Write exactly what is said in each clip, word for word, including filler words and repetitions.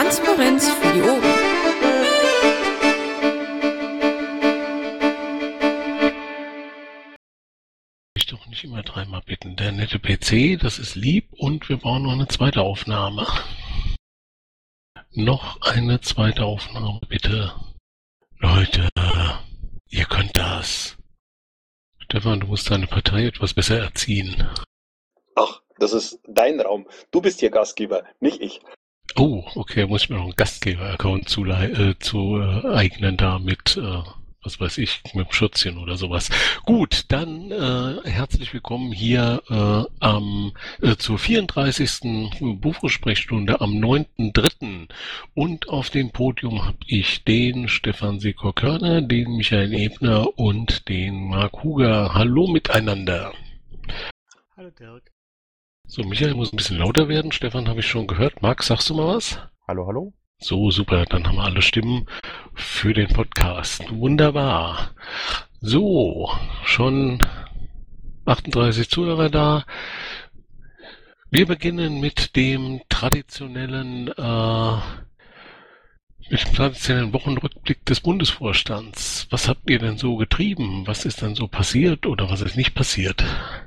Transparenz für die Ohren. Ich doch nicht immer dreimal bitten. Der nette P C, das ist lieb und wir brauchen noch eine zweite Aufnahme. Noch eine zweite Aufnahme, bitte. Leute, ihr könnt das. Stefan, du musst deine Partei etwas besser erziehen. Ach, das ist dein Raum. Du bist hier Gastgeber, nicht ich. Oh, okay, muss ich mir noch einen Gastgeber-Account zulei- äh, zu äh, eignen da mit, äh, was weiß ich, mit dem Schürzchen oder sowas. Gut, dann äh, herzlich willkommen hier äh, am äh, zur vierunddreißigsten Bufo-Sprechstunde am neunten dritten Und auf dem Podium habe ich den Stefan Sekor-Körner, den Michael Ebner und den Marc Huger. Hallo miteinander. Hallo Dirk. So, Michael muss ein bisschen lauter werden. Stefan habe ich schon gehört. Marc, sagst du mal was? Hallo, hallo. So, super. Dann haben wir alle Stimmen für den Podcast. Wunderbar. So, schon achtunddreißig Zuhörer da. Wir beginnen mit dem traditionellen, äh, mit dem traditionellen Wochenrückblick des Bundesvorstands. Was habt ihr denn so getrieben? Was ist denn so passiert oder was ist nicht passiert?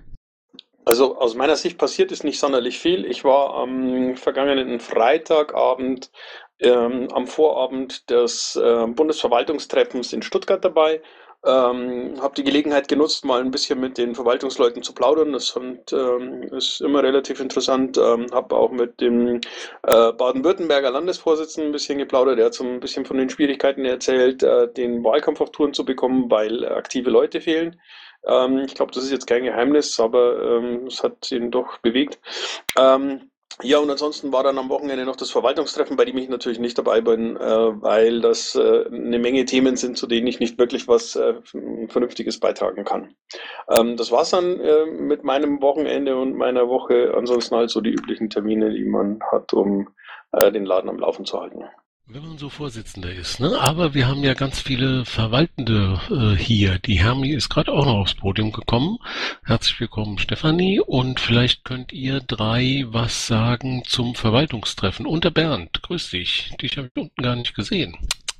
Also aus meiner Sicht passiert ist nicht sonderlich viel. Ich war am vergangenen Freitagabend ähm, am Vorabend des äh, Bundesverwaltungstreffens in Stuttgart dabei. Ähm, habe die Gelegenheit genutzt, mal ein bisschen mit den Verwaltungsleuten zu plaudern. Das fand, ähm, ist immer relativ interessant. Ähm, habe auch mit dem äh, Baden-Württemberger Landesvorsitzenden ein bisschen geplaudert. Er hat so ein bisschen von den Schwierigkeiten erzählt, äh, den Wahlkampf auf Touren zu bekommen, weil aktive Leute fehlen. Ähm, ich glaube, das ist jetzt kein Geheimnis, aber ähm, es hat ihn doch bewegt. Ähm, ja, und ansonsten war dann am Wochenende noch das Verwaltungstreffen, bei dem ich natürlich nicht dabei bin, äh, weil das äh, eine Menge Themen sind, zu denen ich nicht wirklich was äh, Vernünftiges beitragen kann. Ähm, das war's dann äh, mit meinem Wochenende und meiner Woche. Ansonsten halt so die üblichen Termine, die man hat, um äh, den Laden am Laufen zu halten. Wenn man so Vorsitzender ist, ne? Aber wir haben ja ganz viele Verwaltende äh, hier. Die Hermi ist gerade auch noch aufs Podium gekommen. Herzlich willkommen, Stefanie. Und vielleicht könnt ihr drei was sagen zum Verwaltungstreffen. Und der Bernd, grüß dich. Dich habe ich unten gar nicht gesehen.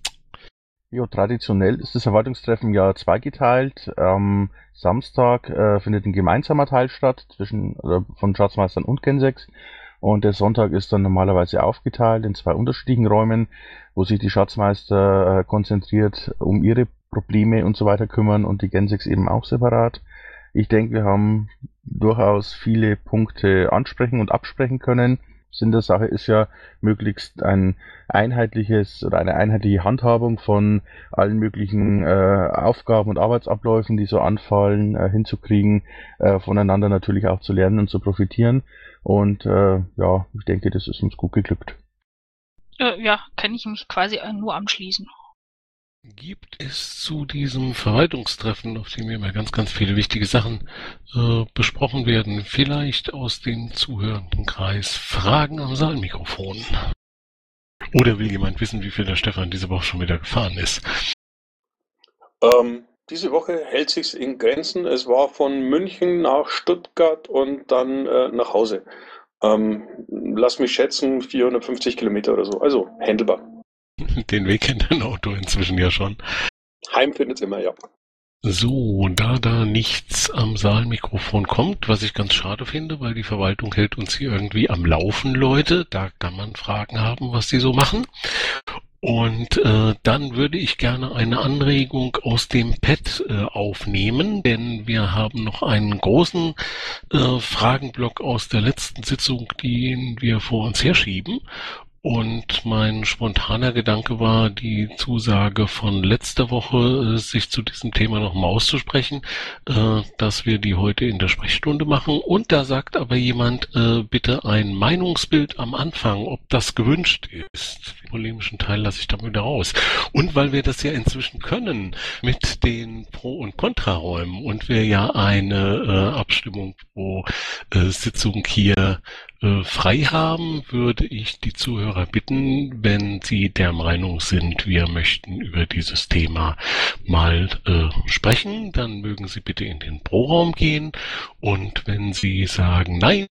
Jo, traditionell ist das Verwaltungstreffen ja zweigeteilt. Am Samstag äh, findet ein gemeinsamer Teil statt zwischen äh, von Schatzmeistern und Gensex. Und der Sonntag ist dann normalerweise aufgeteilt in zwei unterschiedlichen Räumen, wo sich die Schatzmeister äh, konzentriert um ihre Probleme und so weiter kümmern und die Gensex eben auch separat. Ich denke, wir haben durchaus viele Punkte ansprechen und absprechen können. Sinn der Sache ist ja, möglichst ein einheitliches oder eine einheitliche Handhabung von allen möglichen äh, Aufgaben und Arbeitsabläufen, die so anfallen, äh, hinzukriegen, äh, voneinander natürlich auch zu lernen und zu profitieren. Und äh, ja, ich denke, das ist uns gut geglückt. Äh, ja, kann ich mich quasi nur anschließen. Gibt es zu diesem Verwaltungstreffen, auf dem immer ganz, ganz viele wichtige Sachen äh, besprochen werden, vielleicht aus dem zuhörenden Kreis Fragen am Saalmikrofon? Oder will jemand wissen, wie viel der Stefan diese Woche schon wieder gefahren ist? Ähm, diese Woche hält sich's in Grenzen. Es war von München nach Stuttgart und dann äh, nach Hause. Ähm, lass mich schätzen, vierhundertfünfzig Kilometer oder so. Also handelbar. Den Weg kennt ein Auto inzwischen ja schon. Heim findet's immer, ja. So, da da nichts am Saalmikrofon kommt, was ich ganz schade finde, weil die Verwaltung hält uns hier irgendwie am Laufen, Leute. Da kann man Fragen haben, was die so machen. Und äh, dann würde ich gerne eine Anregung aus dem Pad äh, aufnehmen, denn wir haben noch einen großen äh, Fragenblock aus der letzten Sitzung, den wir vor uns herschieben. Und mein spontaner Gedanke war, die Zusage von letzter Woche, sich zu diesem Thema nochmal auszusprechen, äh, dass wir die heute in der Sprechstunde machen. Und da sagt aber jemand, äh, bitte ein Meinungsbild am Anfang, ob das gewünscht ist. Den polemischen Teil lasse ich dann wieder raus. Und weil wir das ja inzwischen können mit den Pro- und Kontraräumen und wir ja eine äh, Abstimmung pro äh, Sitzung hier frei haben, würde ich die Zuhörer bitten, wenn sie der Meinung sind, wir möchten über dieses Thema mal äh, sprechen, dann mögen sie bitte in den Pro-Raum gehen und wenn sie sagen, nein,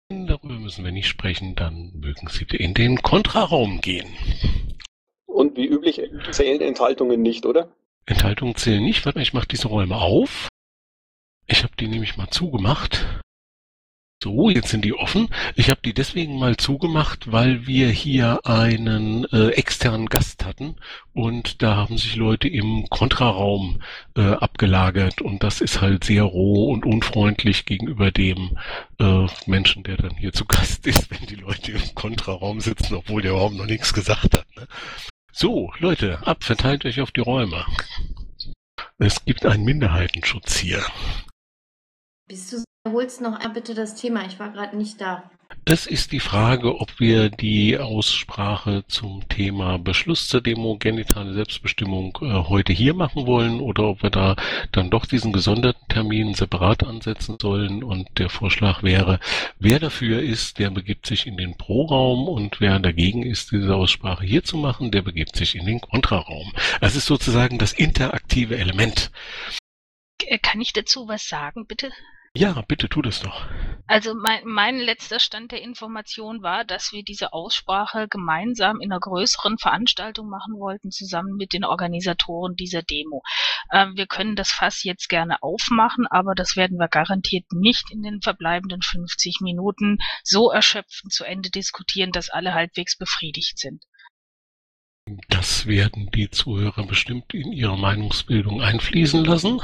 Darüber müssen wir nicht sprechen, dann mögen Sie in den Kontraraum gehen. Und wie üblich zählen Enthaltungen nicht, oder? Enthaltungen zählen nicht, warte mal, ich mache diese Räume auf. Ich habe die nämlich mal zugemacht. So, jetzt sind die offen. Ich habe die deswegen mal zugemacht, weil wir hier einen äh, externen Gast hatten und da haben sich Leute im Kontraraum äh, abgelagert und das ist halt sehr roh und unfreundlich gegenüber dem äh, Menschen, der dann hier zu Gast ist, wenn die Leute im Kontraraum sitzen, obwohl der überhaupt noch nichts gesagt hat. Ne? So, Leute, ab, verteilt euch auf die Räume. Es gibt einen Minderheitenschutz hier. Bist du, holst noch ein, bitte das Thema, ich war gerade nicht da. Es ist die Frage, ob wir die Aussprache zum Thema Beschluss zur Demo genitale Selbstbestimmung äh, heute hier machen wollen oder ob wir da dann doch diesen gesonderten Termin separat ansetzen sollen. Und der Vorschlag wäre, wer dafür ist, der begibt sich in den Pro-Raum und wer dagegen ist, diese Aussprache hier zu machen, der begibt sich in den Kontraraum. Es ist sozusagen das interaktive Element. Kann ich dazu was sagen, bitte? Ja, bitte tu das doch. Also mein, mein letzter Stand der Information war, dass wir diese Aussprache gemeinsam in einer größeren Veranstaltung machen wollten, zusammen mit den Organisatoren dieser Demo. Ähm, wir können das Fass jetzt gerne aufmachen, aber das werden wir garantiert nicht in den verbleibenden fünfzig Minuten so erschöpfend zu Ende diskutieren, dass alle halbwegs befriedigt sind. Das werden die Zuhörer bestimmt in ihre Meinungsbildung einfließen lassen.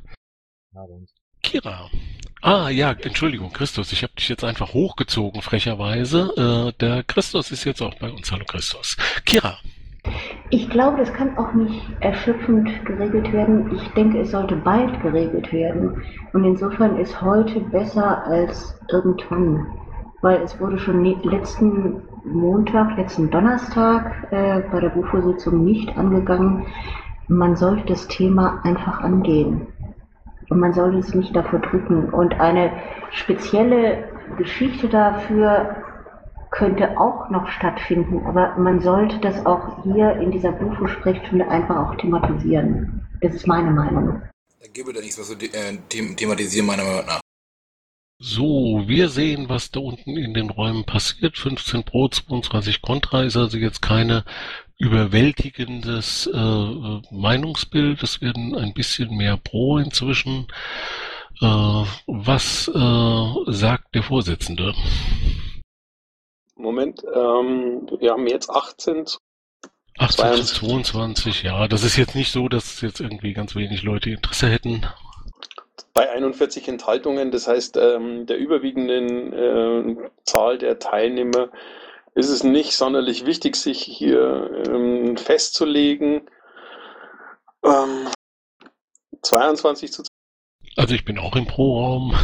Kira. Ah ja, Entschuldigung, Christus, ich habe dich jetzt einfach hochgezogen, frecherweise. Äh, der Christus ist jetzt auch bei uns. Hallo Christus. Kira. Ich glaube, das kann auch nicht erschöpfend geregelt werden. Ich denke, es sollte bald geregelt werden. Und insofern ist heute besser als irgendwann. Weil es wurde schon letzten Montag, letzten Donnerstag äh, bei der Bufo-Sitzung nicht angegangen. Man sollte das Thema einfach angehen. Und man sollte es nicht davor drücken. Und eine spezielle Geschichte dafür könnte auch noch stattfinden. Aber man sollte das auch hier in dieser Bufo-Sprechstunde einfach auch thematisieren. Das ist meine Meinung. Da gibt es nichts, was wir äh, thematisieren, meiner Meinung nach. So, wir sehen, was da unten in den Räumen passiert. fünfzehn Pro, zweiundzwanzig Contra ist also jetzt keine überwältigendes äh, Meinungsbild. Es werden ein bisschen mehr Pro inzwischen. Äh, was äh, sagt der Vorsitzende? Moment, ähm, wir haben jetzt achtzehn zu achtzehn zu zweiundzwanzig, ja. Das ist jetzt nicht so, dass jetzt irgendwie ganz wenig Leute Interesse hätten. Bei einundvierzig Enthaltungen, das heißt, ähm, der überwiegenden äh, Zahl der Teilnehmer ist es nicht sonderlich wichtig, sich hier ähm, festzulegen. Ähm, zweiundzwanzig zu Also ich bin auch im Pro-Raum.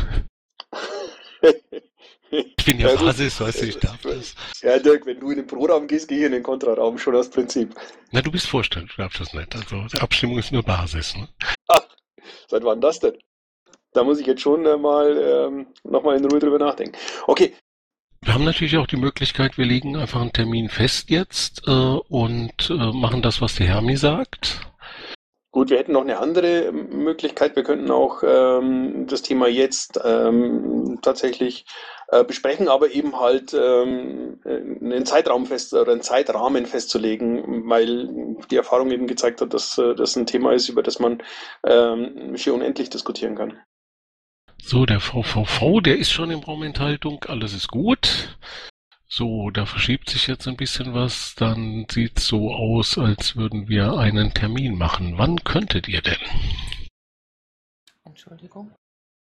Ich bin ja, ja Basis, weißt du, ich darf das. Ja, Dirk, wenn du in den Pro-Raum gehst, gehe ich in den Kontraraum, schon aus Prinzip. Na, du bist Vorstand, du darfst das nicht. Also die Abstimmung ist nur Basis. Ne? Ach, seit wann das denn? Da muss ich jetzt schon äh, mal ähm, nochmal in Ruhe drüber nachdenken. Okay. Wir haben natürlich auch die Möglichkeit, wir legen einfach einen Termin fest jetzt äh, und äh, machen das, was der Hermi sagt. Gut, wir hätten noch eine andere Möglichkeit. Wir könnten auch ähm, das Thema jetzt ähm, tatsächlich äh, besprechen, aber eben halt ähm, einen Zeitraum fest oder einen Zeitrahmen festzulegen, weil die Erfahrung eben gezeigt hat, dass äh, das ein Thema ist, über das man ähm, schier unendlich diskutieren kann. So, der V V V, der ist schon in Raumenthaltung, alles ist gut. So, da verschiebt sich jetzt ein bisschen was, dann sieht es so aus, als würden wir einen Termin machen. Wann könntet ihr denn? Entschuldigung.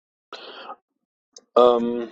Ähm,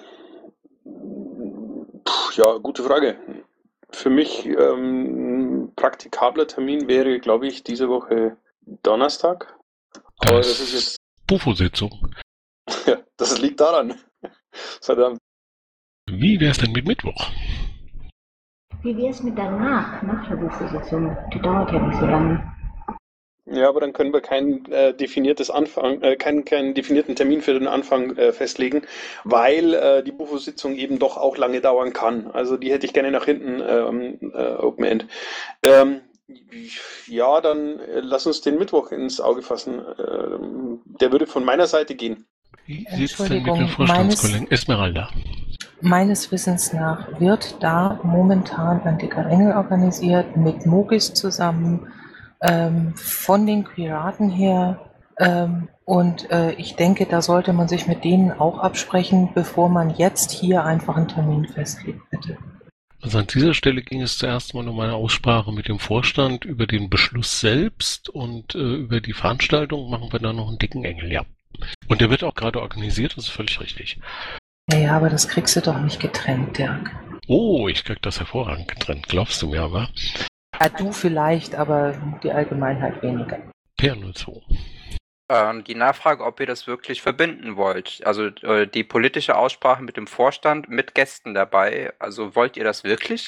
pf, ja, gute Frage. Für mich ähm, praktikabler Termin wäre, glaube ich, diese Woche Donnerstag. Aber das, das ist jetzt Bufo-Sitzung. Ja, das liegt daran. Verdammt. Wie wäre es denn mit Mittwoch? Wie wäre es mit danach, nach der Bufo-Sitzung? Die dauert ja nicht so lange. Ja, aber dann können wir kein äh, definiertes Anfang, äh, keinen, keinen definierten Termin für den Anfang äh, festlegen, weil äh, die Bufo-Sitzung eben doch auch lange dauern kann. Also die hätte ich gerne nach hinten ähm, äh, Open End. Ähm, ja, dann äh, lass uns den Mittwoch ins Auge fassen. Ähm, der würde von meiner Seite gehen. Wie sieht es denn mit der Vorstandskollegen Esmeralda? Meines Wissens nach wird da momentan ein dicker Engel organisiert mit Mogis zusammen, ähm, von den Piraten her. Ähm, und äh, ich denke, da sollte man sich mit denen auch absprechen, bevor man jetzt hier einfach einen Termin festlegt, bitte. Also an dieser Stelle ging es zuerst mal um eine Aussprache mit dem Vorstand über den Beschluss selbst und äh, über die Veranstaltung machen wir dann noch einen dicken Engel, ja. Und der wird auch gerade organisiert, das ist völlig richtig. Naja, aber das kriegst du doch nicht getrennt, Dirk. Oh, ich krieg das hervorragend getrennt, glaubst du mir aber? Ja, du vielleicht, aber die Allgemeinheit weniger. Per null zwei. Ähm, die Nachfrage, ob ihr das wirklich verbinden wollt. Also äh, die politische Aussprache mit dem Vorstand, mit Gästen dabei. Also wollt ihr das wirklich?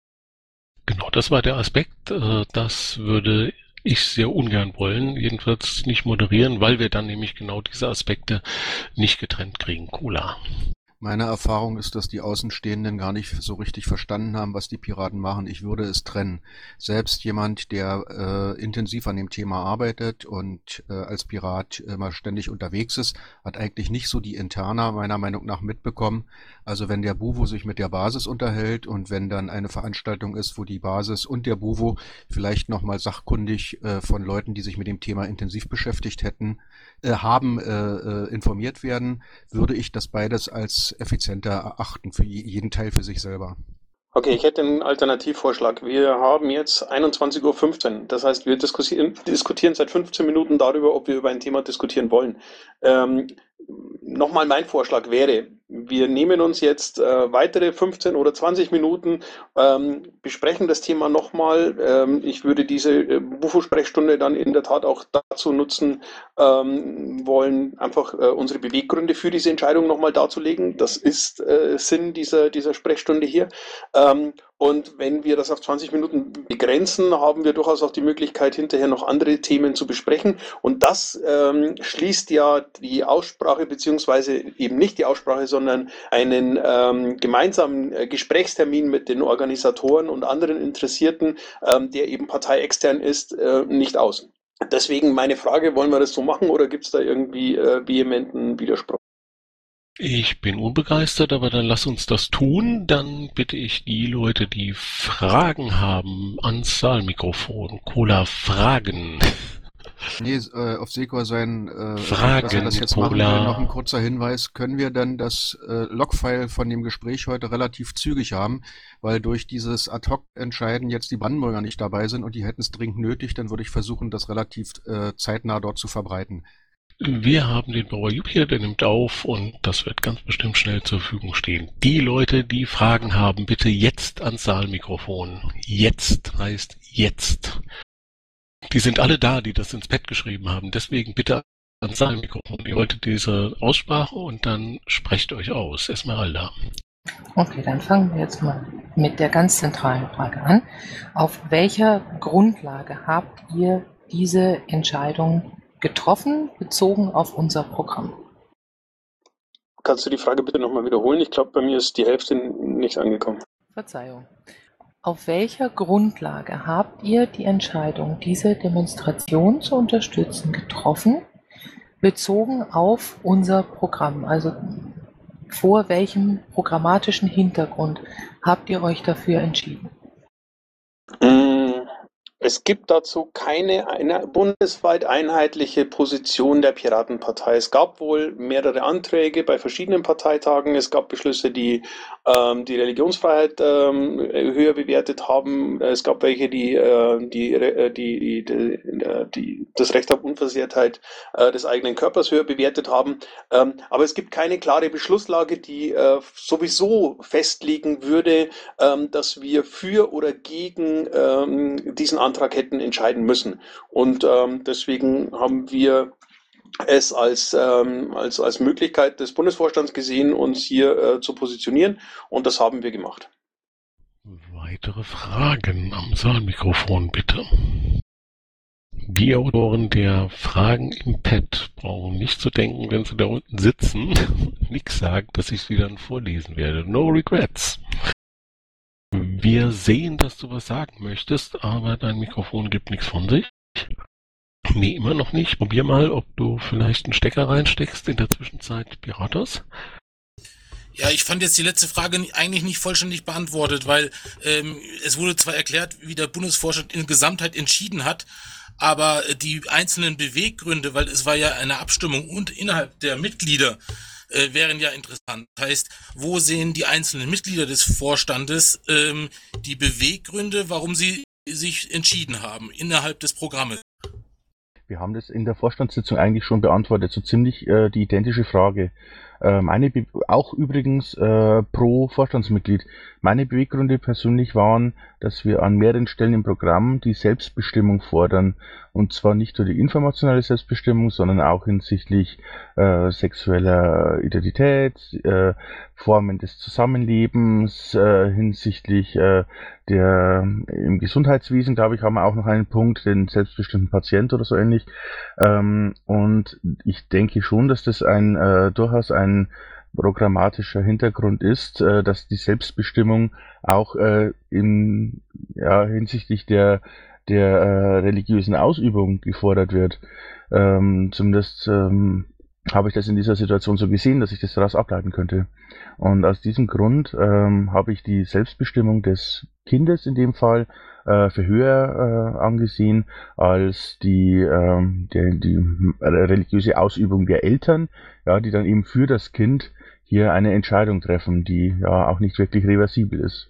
Genau, das war der Aspekt. Äh, das würde ich sehr ungern wollen, jedenfalls nicht moderieren, weil wir dann nämlich genau diese Aspekte nicht getrennt kriegen. Cola. Meine Erfahrung ist, dass die Außenstehenden gar nicht so richtig verstanden haben, was die Piraten machen. Ich würde es trennen. Selbst jemand, der äh, intensiv an dem Thema arbeitet und äh, als Pirat immer ständig unterwegs ist, hat eigentlich nicht so die Interna meiner Meinung nach mitbekommen. Also wenn der Buvo sich mit der Basis unterhält und wenn dann eine Veranstaltung ist, wo die Basis und der Buvo vielleicht nochmal sachkundig äh, von Leuten, die sich mit dem Thema intensiv beschäftigt hätten, äh, haben, äh, äh, informiert werden, würde ich das beides als effizienter erachten, für jeden Teil für sich selber. Okay, ich hätte einen Alternativvorschlag. Wir haben jetzt einundzwanzig Uhr fünfzehn. Das heißt, wir diskutieren, diskutieren seit fünfzehn Minuten darüber, ob wir über ein Thema diskutieren wollen. Ähm, Nochmal mein Vorschlag wäre, wir nehmen uns jetzt äh, weitere fünfzehn oder zwanzig Minuten, ähm, besprechen das Thema nochmal. Ähm, ich würde diese äh, Bufo-Sprechstunde dann in der Tat auch dazu nutzen ähm, wollen, einfach äh, unsere Beweggründe für diese Entscheidung nochmal darzulegen. Das ist äh, Sinn dieser, dieser Sprechstunde hier. Ähm, und wenn wir das auf zwanzig Minuten begrenzen, haben wir durchaus auch die Möglichkeit, hinterher noch andere Themen zu besprechen. Und das ähm, schließt ja die Aussprache, beziehungsweise eben nicht die Aussprache, sondern einen ähm, gemeinsamen äh, Gesprächstermin mit den Organisatoren und anderen Interessierten, ähm, der eben parteiextern ist, äh, nicht aus. Deswegen meine Frage, wollen wir das so machen oder gibt es da irgendwie äh, vehementen Widerspruch? Ich bin unbegeistert, aber dann lass uns das tun. Dann bitte ich die Leute, die Fragen haben, ans Saalmikrofon. Cola, Fragen. Nee, äh, auf Sekor sein, äh, Fragen, dass er das jetzt Cola. machen will, noch ein kurzer Hinweis. Können wir dann das äh, Logfile von dem Gespräch heute relativ zügig haben? Weil durch dieses Ad-Hoc-Entscheiden jetzt die Brandenburger nicht dabei sind und die hätten es dringend nötig, dann würde ich versuchen, das relativ äh, zeitnah dort zu verbreiten. Wir haben den Bauer Jupiter, der nimmt auf und das wird ganz bestimmt schnell zur Verfügung stehen. Die Leute, die Fragen haben, bitte jetzt ans Saalmikrofon. Jetzt heißt jetzt. Die sind alle da, die das ins Pad geschrieben haben. Deswegen bitte ans Saalmikrofon. Ihr wolltet diese Aussprache und dann sprecht euch aus. Esmeralda. Okay, dann fangen wir jetzt mal mit der ganz zentralen Frage an. Auf welcher Grundlage habt ihr diese Entscheidung getroffen, bezogen auf unser Programm? Kannst du die Frage bitte nochmal wiederholen? Ich glaube, bei mir ist die Hälfte nicht angekommen. Verzeihung. Auf welcher Grundlage habt ihr die Entscheidung, diese Demonstration zu unterstützen, getroffen, bezogen auf unser Programm? Also vor welchem programmatischen Hintergrund habt ihr euch dafür entschieden? Es gibt dazu keine eine bundesweit einheitliche Position der Piratenpartei. Es gab wohl mehrere Anträge bei verschiedenen Parteitagen. Es gab Beschlüsse, die ähm, die Religionsfreiheit ähm, höher bewertet haben. Es gab welche, die, äh, die, äh, die, die, die, die das Recht auf Unversehrtheit äh, des eigenen Körpers höher bewertet haben. Ähm, aber es gibt keine klare Beschlusslage, die äh, sowieso festlegen würde, ähm, dass wir für oder gegen ähm, diesen Antrag hätten entscheiden müssen. Und ähm, deswegen haben wir es als, ähm, als, als Möglichkeit des Bundesvorstands gesehen, uns hier äh, zu positionieren. Und das haben wir gemacht. Weitere Fragen am Saalmikrofon, bitte. Die Autoren der Fragen im Pad brauchen nicht zu denken, wenn sie da unten sitzen. Nix sagen, dass ich sie dann vorlesen werde. No regrets. Wir sehen, dass du was sagen möchtest, aber dein Mikrofon gibt nichts von sich. Nee, immer noch nicht. Probier mal, ob du vielleicht einen Stecker reinsteckst in der Zwischenzeit, Piratos. Ja, ich fand jetzt die letzte Frage ni- eigentlich nicht vollständig beantwortet, weil ähm, es wurde zwar erklärt, wie der Bundesvorstand in Gesamtheit entschieden hat, aber äh, die einzelnen Beweggründe, weil es war ja eine Abstimmung und innerhalb der Mitglieder, äh, wären ja interessant. Das heißt, wo sehen die einzelnen Mitglieder des Vorstandes ähm, die Beweggründe, warum sie sich entschieden haben innerhalb des Programmes? Wir haben das in der Vorstandssitzung eigentlich schon beantwortet, so ziemlich äh, die identische Frage. Äh, meine Be auch übrigens äh, pro Vorstandsmitglied. Meine Beweggründe persönlich waren, dass wir an mehreren Stellen im Programm die Selbstbestimmung fordern. Und zwar nicht nur die informationelle Selbstbestimmung, sondern auch hinsichtlich äh, sexueller Identität, äh, Formen des Zusammenlebens, äh, hinsichtlich äh, der im Gesundheitswesen, glaube ich, haben wir auch noch einen Punkt, den selbstbestimmten Patient oder so ähnlich. Ähm, und ich denke schon, dass das ein äh, durchaus ein programmatischer Hintergrund ist, äh, dass die Selbstbestimmung auch äh, in ja, hinsichtlich der der äh, religiösen Ausübung gefordert wird. Ähm, zumindest ähm, habe ich das in dieser Situation so gesehen, dass ich das daraus ableiten könnte. Und aus diesem Grund ähm, habe ich die Selbstbestimmung des Kindes in dem Fall äh, für höher äh, angesehen als die, ähm, der, die religiöse Ausübung der Eltern, ja, die dann eben für das Kind hier eine Entscheidung treffen, die ja auch nicht wirklich reversibel ist.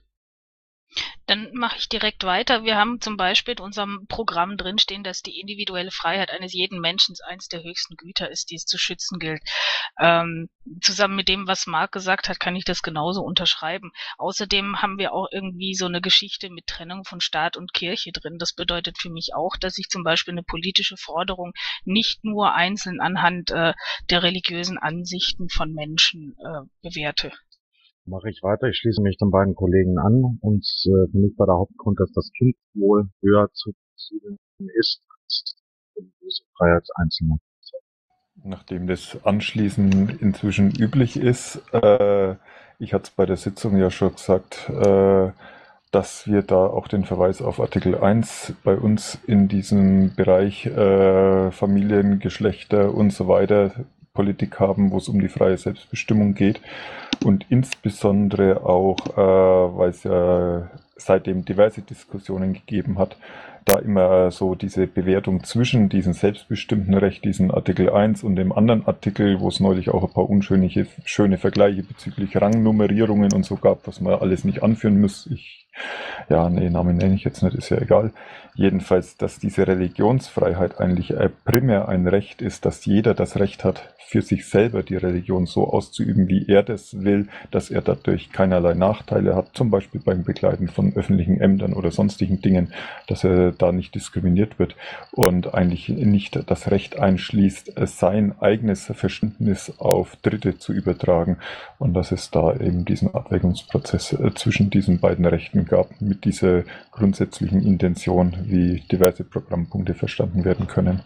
Dann mache ich direkt weiter. Wir haben zum Beispiel in unserem Programm drinstehen, dass die individuelle Freiheit eines jeden Menschen eines der höchsten Güter ist, die es zu schützen gilt. Ähm, zusammen mit dem, was Marc gesagt hat, kann ich das genauso unterschreiben. Außerdem haben wir auch irgendwie so eine Geschichte mit Trennung von Staat und Kirche drin. Das bedeutet für mich auch, dass ich zum Beispiel eine politische Forderung nicht nur einzeln anhand äh, der religiösen Ansichten von Menschen äh, bewerte. Mache ich weiter. Ich schließe mich den beiden Kollegen an. Und äh, für mich war der Hauptgrund, dass das Kindeswohl höher zu besiedeln ist als die religiöse Freiheit Einzelner. Nachdem das Anschließen inzwischen üblich ist, äh, ich hatte es bei der Sitzung ja schon gesagt, äh, dass wir da auch den Verweis auf Artikel eins bei uns in diesem Bereich äh, Familien, Geschlechter und so weiter Politik haben, wo es um die freie Selbstbestimmung geht. Und insbesondere auch, äh, weil es ja seitdem diverse Diskussionen gegeben hat, da immer so diese Bewertung zwischen diesem selbstbestimmten Recht, diesen Artikel eins und dem anderen Artikel, wo es neulich auch ein paar unschöne schöne Vergleiche bezüglich Rangnummerierungen und so gab, was man alles nicht anführen muss. Ich, ja, nee, Namen nenne ich jetzt nicht, ist ja egal. Jedenfalls, dass diese Religionsfreiheit eigentlich primär ein Recht ist, dass jeder das Recht hat, für sich selber die Religion so auszuüben, wie er das will, dass er dadurch keinerlei Nachteile hat, zum Beispiel beim Begleiten von öffentlichen Ämtern oder sonstigen Dingen, dass er da nicht diskriminiert wird und eigentlich nicht das Recht einschließt, sein eigenes Verständnis auf Dritte zu übertragen und dass es da eben diesen Abwägungsprozess zwischen diesen beiden Rechten gab, mit dieser grundsätzlichen Intention, wie diverse Programmpunkte verstanden werden können.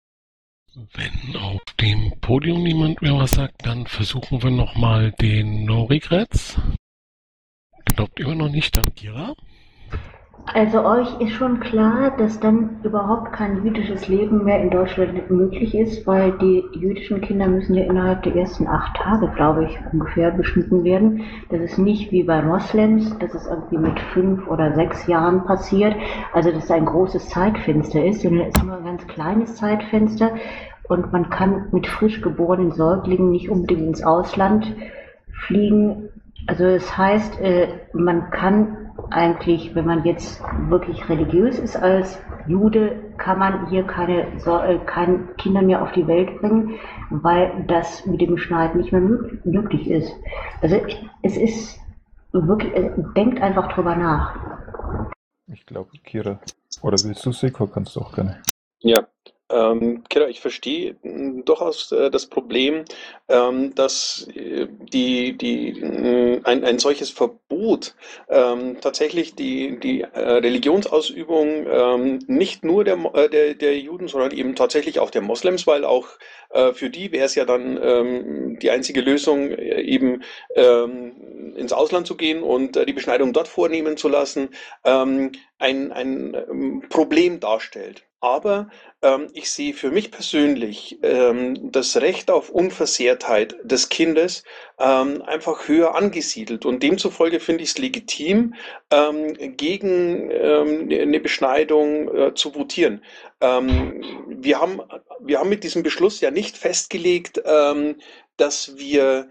Wenn auf dem Podium niemand mehr was sagt, dann versuchen wir nochmal den No Regrets. Glaubt immer noch nicht an Kira? Also euch ist schon klar, dass dann überhaupt kein jüdisches Leben mehr in Deutschland möglich ist, weil die jüdischen Kinder müssen ja innerhalb der ersten acht Tage, glaube ich, ungefähr beschnitten werden. Das ist nicht wie bei Moslems, dass es irgendwie mit fünf oder sechs Jahren passiert, also dass da ein großes Zeitfenster ist, sondern es ist nur ein ganz kleines Zeitfenster und man kann mit frisch geborenen Säuglingen nicht unbedingt ins Ausland fliegen. Also das heißt, man kann eigentlich, wenn man jetzt wirklich religiös ist als Jude, kann man hier keine, so, äh, keine Kinder mehr auf die Welt bringen, weil das mit dem Schneiden nicht mehr möglich ist. Also es ist wirklich, äh, denkt einfach drüber nach. Ich glaube, Kira, oder willst du, Seko, kannst du auch gerne. Ja. Ähm, Kira, ich verstehe mh, durchaus äh, das Problem, ähm, dass äh, die, die, mh, ein, ein solches Verbot ähm, tatsächlich die, die äh, Religionsausübung ähm, nicht nur der, äh, der, der Juden, sondern eben tatsächlich auch der Moslems, weil auch äh, für die wäre es ja dann ähm, die einzige Lösung, äh, eben ähm, ins Ausland zu gehen und äh, die Beschneidung dort vornehmen zu lassen, ähm, ein, ein ähm, Problem darstellt. Aber ähm, ich sehe für mich persönlich ähm, das Recht auf Unversehrtheit des Kindes ähm, einfach höher angesiedelt. Und demzufolge finde ich es legitim, ähm, gegen ähm, eine Beschneidung äh, zu votieren. Ähm, wir haben, wir haben mit diesem Beschluss ja nicht festgelegt, ähm, dass wir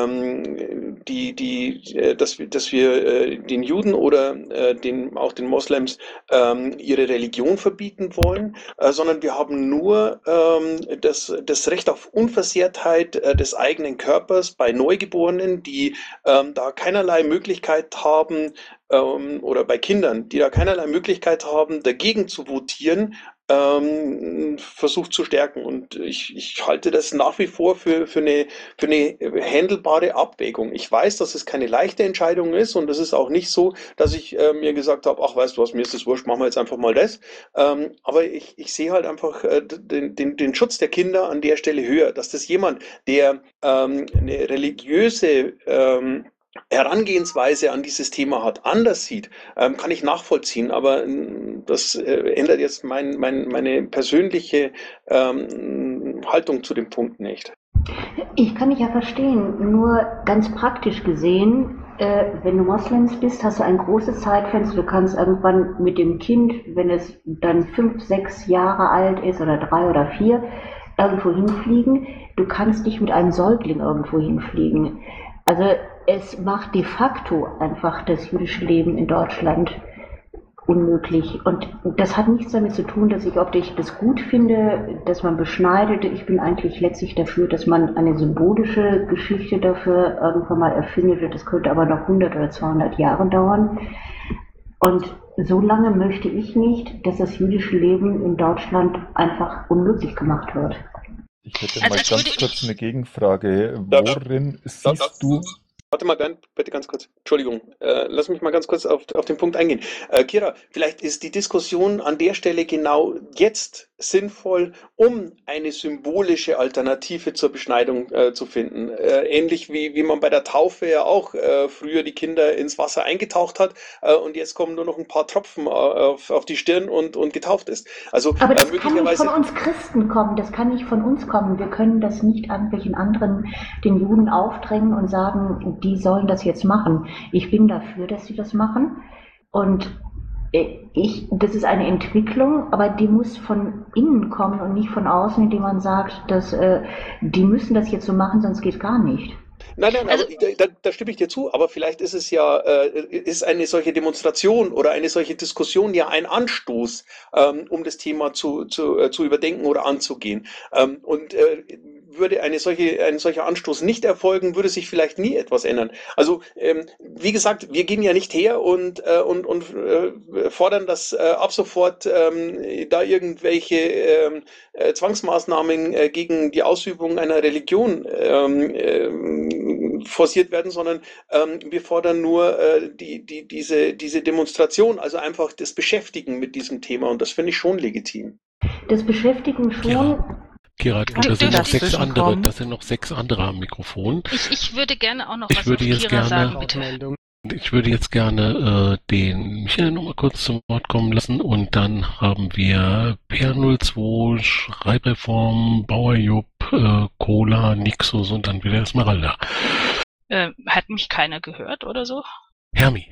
ähm, die, die, äh, dass wir, dass wir äh, den Juden oder äh, den, auch den Moslems ähm, ihre Religion verbieten wollen, äh, sondern wir haben nur ähm, das, das Recht auf Unversehrtheit äh, des eigenen Körpers bei Neugeborenen, die ähm, da keinerlei Möglichkeit haben, ähm, oder bei Kindern, die da keinerlei Möglichkeit haben, dagegen zu votieren, ähm, versucht zu stärken. Und ich, ich halte das nach wie vor für, für eine, für eine handelbare Abwägung. Ich weiß, dass es keine leichte Entscheidung ist und es ist auch nicht so, dass ich äh, mir gesagt habe, ach weißt du was, mir ist das wurscht, machen wir jetzt einfach mal das. Ähm, aber ich, ich sehe halt einfach äh, den, den, den Schutz der Kinder an der Stelle höher, dass das jemand, der ähm, eine religiöse ähm, Herangehensweise an dieses Thema hat, anders sieht, ähm, kann ich nachvollziehen, aber ähm, das äh, ändert jetzt mein, mein, meine persönliche ähm, Haltung zu dem Punkt nicht. Ich kann dich ja verstehen, nur ganz praktisch gesehen, äh, wenn du Moslems bist, hast du ein großes Zeitfenster, du kannst irgendwann mit dem Kind, wenn es dann fünf, sechs Jahre alt ist oder drei oder vier, irgendwo hinfliegen, du kannst nicht mit einem Säugling irgendwo hinfliegen. Also es macht de facto einfach das jüdische Leben in Deutschland unmöglich. Und das hat nichts damit zu tun, dass ich, ob ich das gut finde, dass man beschneidet. Ich bin eigentlich letztlich dafür, dass man eine symbolische Geschichte dafür irgendwann mal erfindet. Das könnte aber noch hundert oder zweihundert Jahre dauern. Und so lange möchte ich nicht, dass das jüdische Leben in Deutschland einfach unmöglich gemacht wird. Ich hätte Also mal es ganz würde kurz ich- eine Gegenfrage. Worin siehst du... Warte mal, Bernd, bitte ganz kurz. Entschuldigung, äh, lass mich mal ganz kurz auf, auf den Punkt eingehen. Äh, Kira, vielleicht ist die Diskussion an der Stelle genau jetzt sinnvoll, um eine symbolische Alternative zur Beschneidung äh, zu finden. Äh, ähnlich wie, wie man bei der Taufe ja auch äh, früher die Kinder ins Wasser eingetaucht hat äh, und jetzt kommen nur noch ein paar Tropfen äh, auf, auf die Stirn und, und getauft ist. Also Aber das äh, kann nicht möglicherweise... von uns Christen kommen, das kann nicht von uns kommen. Wir können das nicht irgendwelchen anderen, den Juden aufdrängen und sagen, die sollen das jetzt machen. Ich bin dafür, dass sie das machen. Und äh, ich, das ist eine Entwicklung, aber die muss von innen kommen und nicht von außen, indem man sagt, dass äh, die müssen das jetzt so machen, sonst geht gar nicht. Nein, nein, Also- aber da, da stimme ich dir zu, aber vielleicht ist es ja, äh, ist eine solche Demonstration oder eine solche Diskussion ja ein Anstoß, ähm, um das Thema zu, zu, äh, zu überdenken oder anzugehen. Ähm, und äh, würde eine solche, ein solcher Anstoß nicht erfolgen, würde sich vielleicht nie etwas ändern. Also, ähm, wie gesagt, wir gehen ja nicht her und, äh, und, und äh, fordern, dass äh, ab sofort ähm, da irgendwelche ähm, äh, Zwangsmaßnahmen äh, gegen die Ausübung einer Religion ähm, ähm, forciert werden, sondern ähm, wir fordern nur äh, die, die, diese, diese Demonstration, also einfach das Beschäftigen mit diesem Thema und das finde ich schon legitim. Das Beschäftigen schon. Kira, Kira Du- da sind dürfte noch ich sechs zwischenkommen? andere, das sind noch sechs andere am Mikrofon. Ich, ich würde gerne auch noch Ich was würde auf jetzt Kira gerne- sagen, bitte. Wortmeldung. Ich würde jetzt gerne äh, den Michael noch mal kurz zum Wort kommen lassen und dann haben wir P R null zwei, Schreibreform, Bauerjupp, äh, Cola, Nixus und dann wieder Esmeralda. Äh, hat mich keiner gehört oder so? Hermi.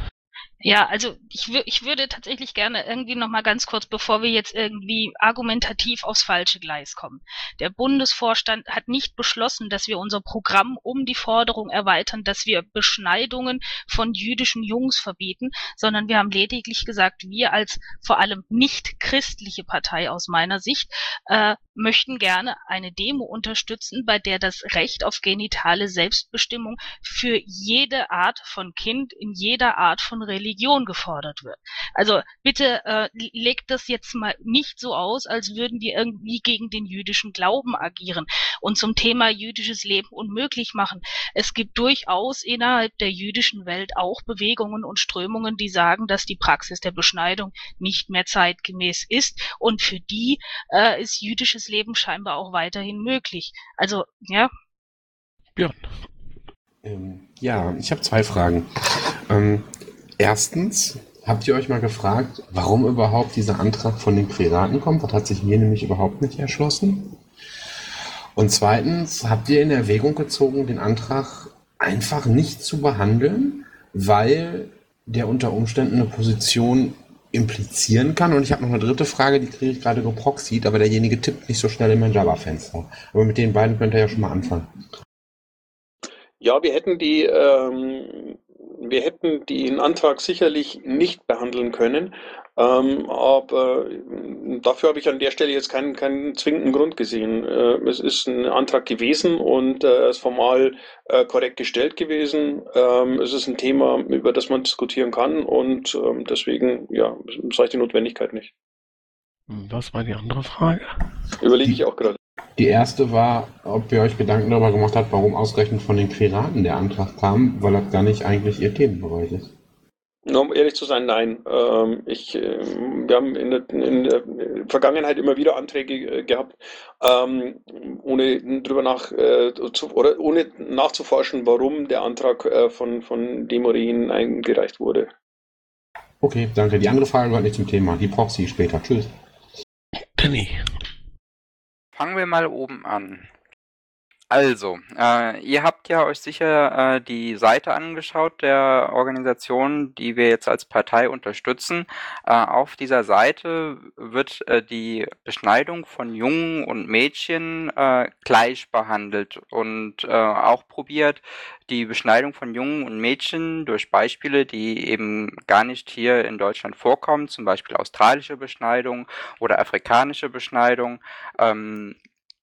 Ja, also ich, wür- ich würde tatsächlich gerne irgendwie noch mal ganz kurz, bevor wir jetzt irgendwie argumentativ aufs falsche Gleis kommen. Der Bundesvorstand hat nicht beschlossen, dass wir unser Programm um die Forderung erweitern, dass wir Beschneidungen von jüdischen Jungs verbieten, sondern wir haben lediglich gesagt, wir als vor allem nicht christliche Partei aus meiner Sicht äh, möchten gerne eine Demo unterstützen, bei der das Recht auf genitale Selbstbestimmung für jede Art von Kind in jeder Art von Religion gefordert wird. Also bitte äh, legt das jetzt mal nicht so aus, als würden wir irgendwie gegen den jüdischen Glauben agieren und zum Thema jüdisches Leben unmöglich machen. Es gibt durchaus innerhalb der jüdischen Welt auch Bewegungen und Strömungen, die sagen, dass die Praxis der Beschneidung nicht mehr zeitgemäß ist und für die äh, ist jüdisches Leben scheinbar auch weiterhin möglich. Also, ja. Björn. Ähm, ja, ich habe zwei Fragen. Ähm, erstens, habt ihr euch mal gefragt, warum überhaupt dieser Antrag von den Piraten kommt? Das hat sich mir nämlich überhaupt nicht erschlossen. Und zweitens, habt ihr in Erwägung gezogen, den Antrag einfach nicht zu behandeln, weil der unter Umständen eine Position implizieren kann? Und ich habe noch eine dritte Frage, die kriege ich gerade geproxied, aber derjenige tippt nicht so schnell in mein Java-Fenster. Aber mit den beiden könnt ihr ja schon mal anfangen. Ja, wir hätten die, ähm, wir hätten den Antrag sicherlich nicht behandeln können, ähm, aber dafür habe ich an der Stelle jetzt keinen, keinen zwingenden Grund gesehen. Äh, es ist ein Antrag gewesen und er äh, ist formal äh, korrekt gestellt gewesen. Ähm, es ist ein Thema, über das man diskutieren kann und ähm, deswegen, ja, sah ich die Notwendigkeit nicht. Was war die andere Frage? Überlege ich auch gerade. Die erste war, ob ihr euch Gedanken darüber gemacht habt, warum ausgerechnet von den Piraten der Antrag kam, weil das gar nicht eigentlich ihr Themenbereich ist. Um ehrlich zu sein, nein. Ähm, ich, äh, wir haben in der, in der Vergangenheit immer wieder Anträge äh, gehabt, ähm, ohne drüber nach äh, zu, oder ohne nachzuforschen, warum der Antrag äh, von, von Demorin eingereicht wurde. Okay, danke. Die andere Frage gehört nicht zum Thema. Die Proxy später. Tschüss. Danny. Fangen wir mal oben an. Also, äh, ihr habt ja euch sicher äh, die Seite angeschaut der Organisation, die wir jetzt als Partei unterstützen. Äh, auf dieser Seite wird äh, die Beschneidung von Jungen und Mädchen äh, gleich behandelt und äh, auch probiert, die Beschneidung von Jungen und Mädchen durch Beispiele, die eben gar nicht hier in Deutschland vorkommen, zum Beispiel australische Beschneidung oder afrikanische Beschneidung, ähm,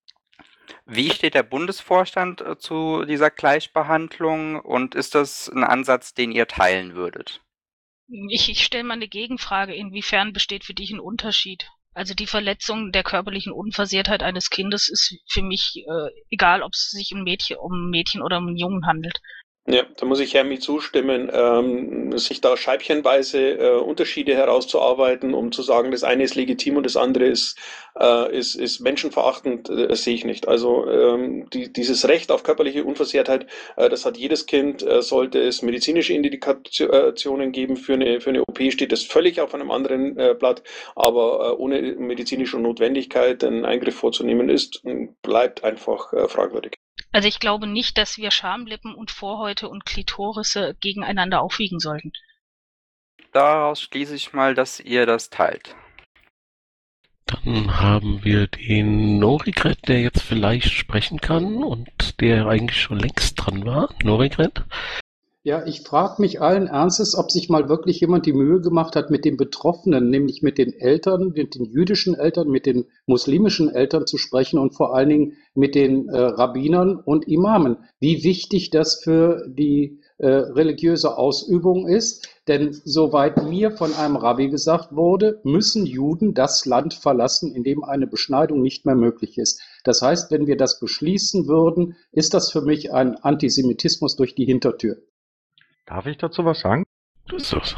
Wie steht der Bundesvorstand äh, zu dieser Gleichbehandlung und ist das ein Ansatz, den ihr teilen würdet? Ich, ich stelle mal eine Gegenfrage. Inwiefern besteht für dich ein Unterschied? Also die Verletzung der körperlichen Unversehrtheit eines Kindes ist für mich äh, egal, ob es sich um Mädchen, um ein Mädchen oder um einen Jungen handelt. Ja, da muss ich Hermi zustimmen, ähm, sich da scheibchenweise äh, Unterschiede herauszuarbeiten, um zu sagen, das eine ist legitim und das andere ist, äh, ist, ist menschenverachtend, äh, das sehe ich nicht. Also ähm, die, dieses Recht auf körperliche Unversehrtheit, äh, das hat jedes Kind. Äh, sollte es medizinische Indikationen geben für eine, für eine O P, steht das völlig auf einem anderen äh, Blatt, aber äh, ohne medizinische Notwendigkeit einen Eingriff vorzunehmen ist, bleibt einfach äh, fragwürdig. Also ich glaube nicht, dass wir Schamlippen und Vorhäute und Klitorisse gegeneinander aufwiegen sollten. Daraus schließe ich mal, dass ihr das teilt. Dann haben wir den Norigret, der jetzt vielleicht sprechen kann und der eigentlich schon längst dran war. Norigret? Ja, ich frage mich allen Ernstes, ob sich mal wirklich jemand die Mühe gemacht hat, mit den Betroffenen, nämlich mit den Eltern, mit den jüdischen Eltern, mit den muslimischen Eltern zu sprechen und vor allen Dingen mit den äh, Rabbinern und Imamen. Wie wichtig das für die äh, religiöse Ausübung ist. Denn soweit mir von einem Rabbi gesagt wurde, müssen Juden das Land verlassen, in dem eine Beschneidung nicht mehr möglich ist. Das heißt, wenn wir das beschließen würden, ist das für mich ein Antisemitismus durch die Hintertür. Darf ich dazu was sagen? Du bist los.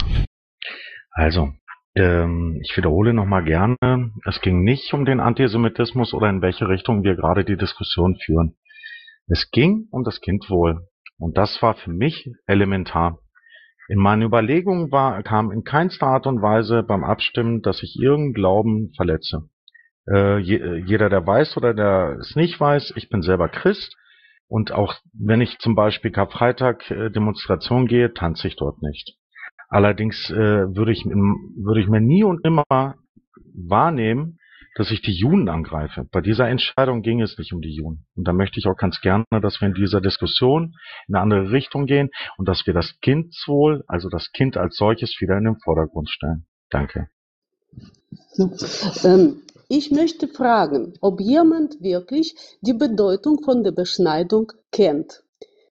Also, ähm, ich wiederhole nochmal gerne, es ging nicht um den Antisemitismus oder in welche Richtung wir gerade die Diskussion führen. Es ging um das Kindwohl. Und das war für mich elementar. In meinen Überlegungen war, kam in keinster Art und Weise beim Abstimmen, dass ich irgendeinen Glauben verletze. Äh, je, jeder, der weiß oder der es nicht weiß, ich bin selber Christ. Und auch wenn ich zum Beispiel Karfreitag äh, Demonstration gehe, tanze ich dort nicht. Allerdings äh, würde ich, würde ich mir nie und nimmer wahrnehmen, dass ich die Juden angreife. Bei dieser Entscheidung ging es nicht um die Juden. Und da möchte ich auch ganz gerne, dass wir in dieser Diskussion in eine andere Richtung gehen und dass wir das Kindeswohl, also das Kind als solches, wieder in den Vordergrund stellen. Danke. So, ähm, ich möchte fragen, ob jemand wirklich die Bedeutung von der Beschneidung kennt.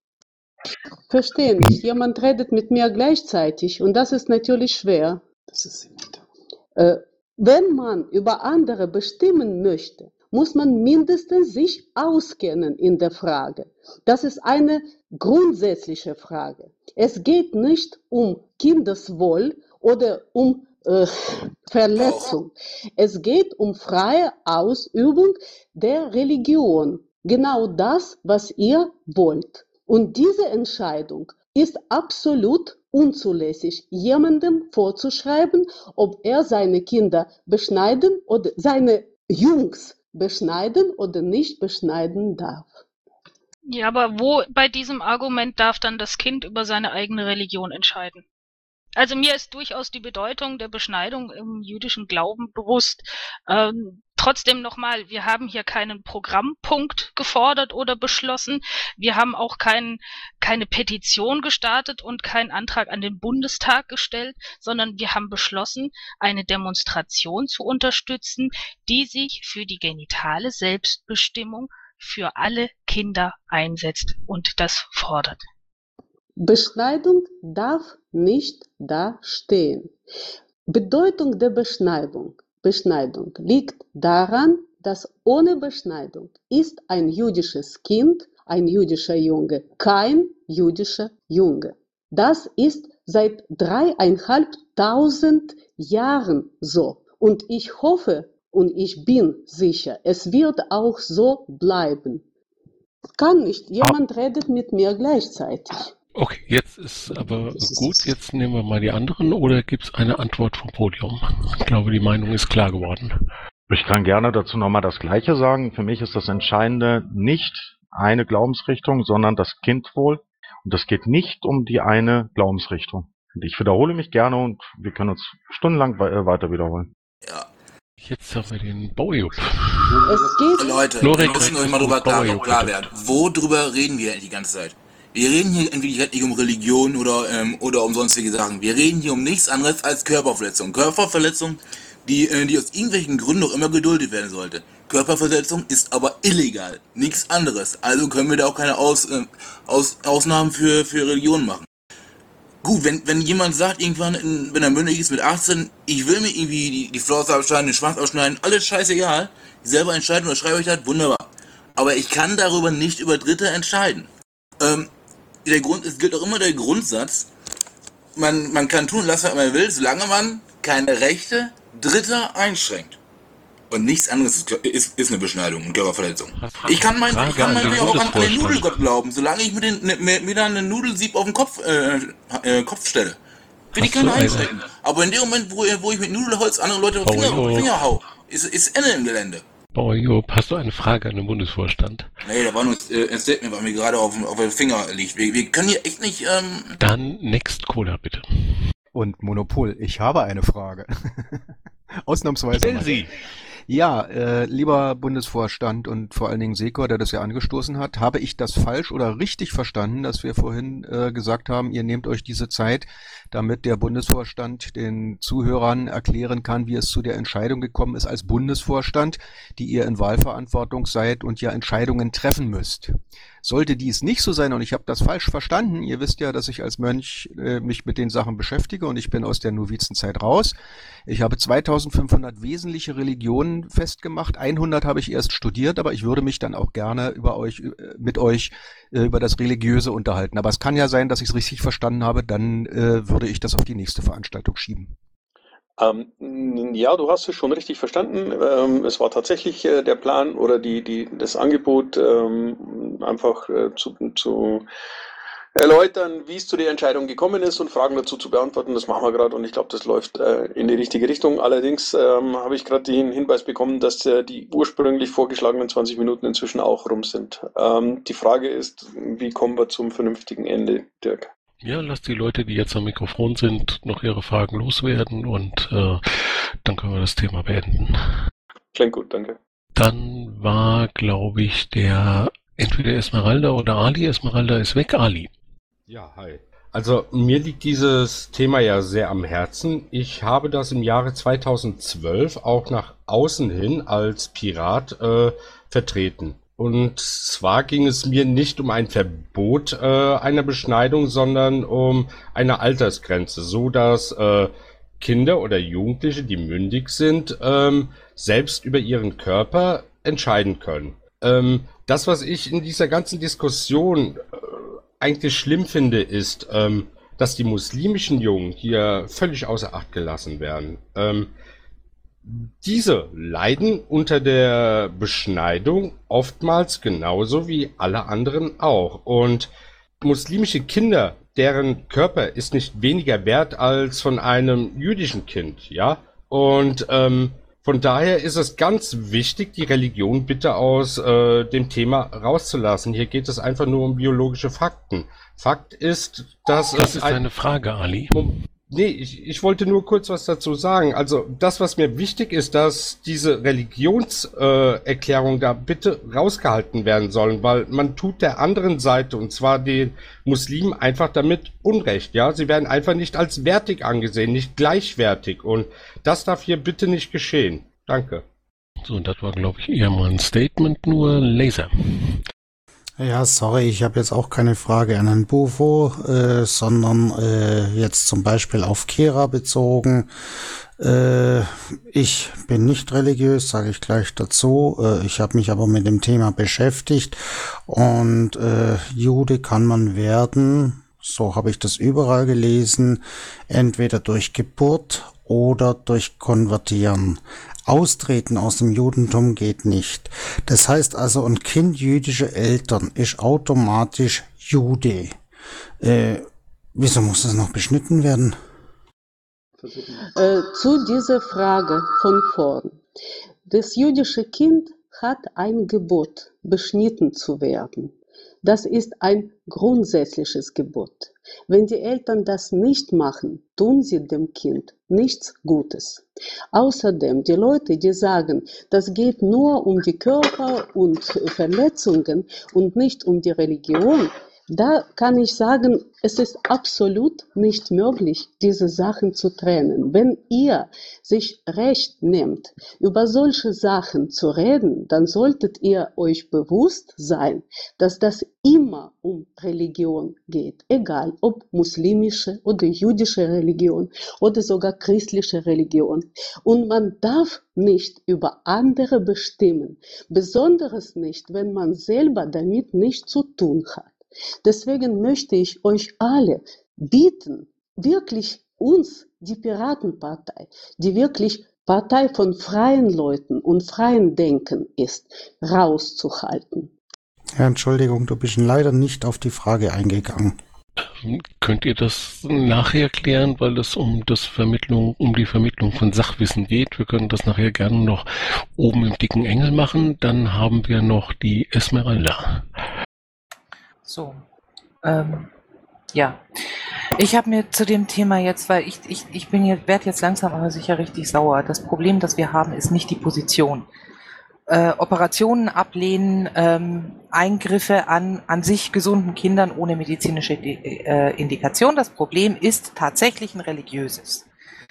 Verstehen Sie, jemand redet mit mir gleichzeitig und das ist natürlich schwer. Das ist äh, wenn man über andere bestimmen möchte, muss man mindestens sich auskennen in der Frage. Das ist eine grundsätzliche Frage. Es geht nicht um Kindeswohl oder um äh, Verletzung. Es geht um freie Ausübung der Religion. Genau das, was ihr wollt. Und diese Entscheidung ist absolut unzulässig, jemandem vorzuschreiben, ob er seine Kinder beschneiden oder seine Jungs beschneiden oder nicht beschneiden darf. Ja, aber wo bei diesem Argument darf dann das Kind über seine eigene Religion entscheiden? Also mir ist durchaus die Bedeutung der Beschneidung im jüdischen Glauben bewusst. Ähm, trotzdem nochmal, wir haben hier keinen Programmpunkt gefordert oder beschlossen. Wir haben auch kein, keine Petition gestartet und keinen Antrag an den Bundestag gestellt, sondern wir haben beschlossen, eine Demonstration zu unterstützen, die sich für die genitale Selbstbestimmung für alle Kinder einsetzt und das fordert. Beschneidung darf nicht da stehen. Bedeutung der Beschneidung, Beschneidung liegt daran, dass ohne Beschneidung ist ein jüdisches Kind, ein jüdischer Junge, kein jüdischer Junge. Das ist seit dreieinhalbtausend Jahren so. Und ich hoffe und ich bin sicher, es wird auch so bleiben. Kann nicht, jemand redet mit mir gleichzeitig. Okay, jetzt ist aber gut, jetzt nehmen wir mal die anderen oder gibt es eine Antwort vom Podium? Ich glaube, die Meinung ist klar geworden. Ich kann gerne dazu nochmal das Gleiche sagen. Für mich ist das Entscheidende nicht eine Glaubensrichtung, sondern das Kindwohl. Und es geht nicht um die eine Glaubensrichtung. Und ich wiederhole mich gerne und wir können uns stundenlang weiter wiederholen. Ja. Jetzt haben wir den Baujup. Es geht Leute, Lorek, wir müssen euch mal drüber klar, klar werden. Worüber reden wir die ganze Zeit? Wir reden hier entweder nicht um Religion oder, ähm, oder um sonstige Sachen. Wir reden hier um nichts anderes als Körperverletzung. Körperverletzung, die, äh, die aus irgendwelchen Gründen auch immer geduldet werden sollte. Körperverletzung ist aber illegal. Nichts anderes. Also können wir da auch keine Aus, äh, Aus, Ausnahmen für, für Religion machen. Gut, wenn, wenn jemand sagt irgendwann, in, wenn er mündig ist mit achtzehn, ich will mir irgendwie die, die Flosse abschneiden, den Schwanz abschneiden, alles scheißegal, selber entscheiden oder schreibe ich das, wunderbar. Aber ich kann darüber nicht über Dritte entscheiden. Ähm, der Grund, es gilt auch immer der Grundsatz, man, man kann tun und lassen, was man will, solange man keine Rechte Dritter einschränkt. Und nichts anderes ist, ist, ist eine Beschneidung, eine Körperverletzung. Ich kann mein, ich kann mein auch an, an den Nudelgott glauben, solange ich mir, den, mir, mir dann einen Nudelsieb auf den Kopf, äh, äh, Kopf stelle. Will ich keine einschränken. Aber in dem Moment, wo, wo ich mit Nudelholz andere Leute auf den Finger, Finger hau, ist, ist Ende im Gelände. Bauer Job, hast du eine Frage an den Bundesvorstand? Nee, da war nur äh, ein Statement, was mir gerade auf, auf den Finger liegt. Wir, wir können hier echt nicht... Ähm Dann Next Cola, bitte. Und Monopol, ich habe eine Frage. Ausnahmsweise. Stellen Sie! Ja, äh, lieber Bundesvorstand und vor allen Dingen Sekor, der das ja angestoßen hat, habe ich das falsch oder richtig verstanden, dass wir vorhin äh, gesagt haben, ihr nehmt euch diese Zeit, damit der Bundesvorstand den Zuhörern erklären kann, wie es zu der Entscheidung gekommen ist als Bundesvorstand, die ihr in Wahlverantwortung seid und ja Entscheidungen treffen müsst. Sollte dies nicht so sein und ich habe das falsch verstanden, ihr wisst ja, dass ich als Mönch äh, mich mit den Sachen beschäftige und ich bin aus der Novizenzeit raus. Ich habe zweitausendfünfhundert wesentliche Religionen festgemacht, hundert habe ich erst studiert, aber ich würde mich dann auch gerne über euch, mit euch äh, über das Religiöse unterhalten. Aber es kann ja sein, dass ich es richtig verstanden habe, dann äh, würde ich das auf die nächste Veranstaltung schieben. Ähm, ja, du hast es schon richtig verstanden. Ähm, es war tatsächlich äh, der Plan oder die, die, das Angebot, ähm, einfach äh, zu, zu erläutern, wie es zu der Entscheidung gekommen ist und Fragen dazu zu beantworten. Das machen wir gerade und ich glaube, das läuft äh, in die richtige Richtung. Allerdings ähm, habe ich gerade den Hinweis bekommen, dass äh, die ursprünglich vorgeschlagenen zwanzig Minuten inzwischen auch rum sind. Ähm, die Frage ist, wie kommen wir zum vernünftigen Ende, Dirk? Ja, lass die Leute, die jetzt am Mikrofon sind, noch ihre Fragen loswerden und äh, dann können wir das Thema beenden. Klingt gut, danke. Dann war, glaube ich, der entweder Esmeralda oder Ali. Esmeralda ist weg, Ali. Ja, hi. Also mir liegt dieses Thema ja sehr am Herzen. Ich habe das im Jahre zweitausendzwölf auch nach außen hin als Pirat äh, vertreten. Und zwar ging es mir nicht um ein Verbot äh, einer Beschneidung, sondern um eine Altersgrenze, so dass äh, Kinder oder Jugendliche, die mündig sind, ähm, selbst über ihren Körper entscheiden können. Ähm, das, was ich in dieser ganzen Diskussion äh, eigentlich schlimm finde, ist, ähm, dass die muslimischen Jungen hier völlig außer Acht gelassen werden. Ähm, Diese leiden unter der Beschneidung oftmals genauso wie alle anderen auch. Und muslimische Kinder deren Körper ist nicht weniger wert als von einem jüdischen Kind, ja. Und ähm, von daher ist es ganz wichtig, die Religion bitte aus äh, dem Thema rauszulassen. Hier geht es einfach nur um biologische Fakten. Fakt ist, dass Das es ist ein... eine Frage, Ali. Nee, ich, ich wollte nur kurz was dazu sagen. Also das, was mir wichtig ist, dass diese Religionserklärung äh, da bitte rausgehalten werden sollen, weil man tut der anderen Seite, und zwar den Muslimen, einfach damit Unrecht. Ja, sie werden einfach nicht als wertig angesehen, nicht gleichwertig, und das darf hier bitte nicht geschehen. Danke. So, und das war, glaube ich, eher mal ein Statement, nur Laser. Ja, sorry, ich habe jetzt auch keine Frage an Herrn Bufo, äh, sondern äh, jetzt zum Beispiel auf Kira bezogen. Äh, ich bin nicht religiös, sage ich gleich dazu. Äh, ich habe mich aber mit dem Thema beschäftigt, und äh, Jude kann man werden, so habe ich das überall gelesen, entweder durch Geburt oder durch Konvertieren. Austreten aus dem Judentum geht nicht. Das heißt also, ein Kind jüdischer Eltern ist automatisch Jude. Äh, wieso muss das noch beschnitten werden? Äh, zu dieser Frage von vorn. Das jüdische Kind hat ein Gebot, beschnitten zu werden. Das ist ein grundsätzliches Gebot. Wenn die Eltern das nicht machen, tun sie dem Kind nichts Gutes. Außerdem, die Leute, die sagen, das geht nur um die Körper und Verletzungen und nicht um die Religion, da kann ich sagen, es ist absolut nicht möglich, diese Sachen zu trennen. Wenn ihr sich Recht nehmt, über solche Sachen zu reden, dann solltet ihr euch bewusst sein, dass das immer um Religion geht. Egal, ob muslimische oder jüdische Religion oder sogar christliche Religion. Und man darf nicht über andere bestimmen, besonders nicht, wenn man selber damit nichts zu tun hat. Deswegen möchte ich euch alle bitten, wirklich uns, die Piratenpartei, die wirklich Partei von freien Leuten und freien Denken ist, rauszuhalten. Ja, Entschuldigung, du bist leider nicht auf die Frage eingegangen. Könnt ihr das nachher klären, weil es um das Vermittlung, um die Vermittlung von Sachwissen geht? Wir können das nachher gerne noch oben im dicken Engel machen. Dann haben wir noch die Esmeralda. So, ähm, ja. Ich habe mir zu dem Thema jetzt, weil ich, ich, ich bin jetzt, werde jetzt langsam aber sicher richtig sauer. Das Problem, das wir haben, ist nicht die Position. Äh, Operationen ablehnen, ähm, Eingriffe an an sich gesunden Kindern ohne medizinische äh, Indikation. Das Problem ist tatsächlich ein religiöses.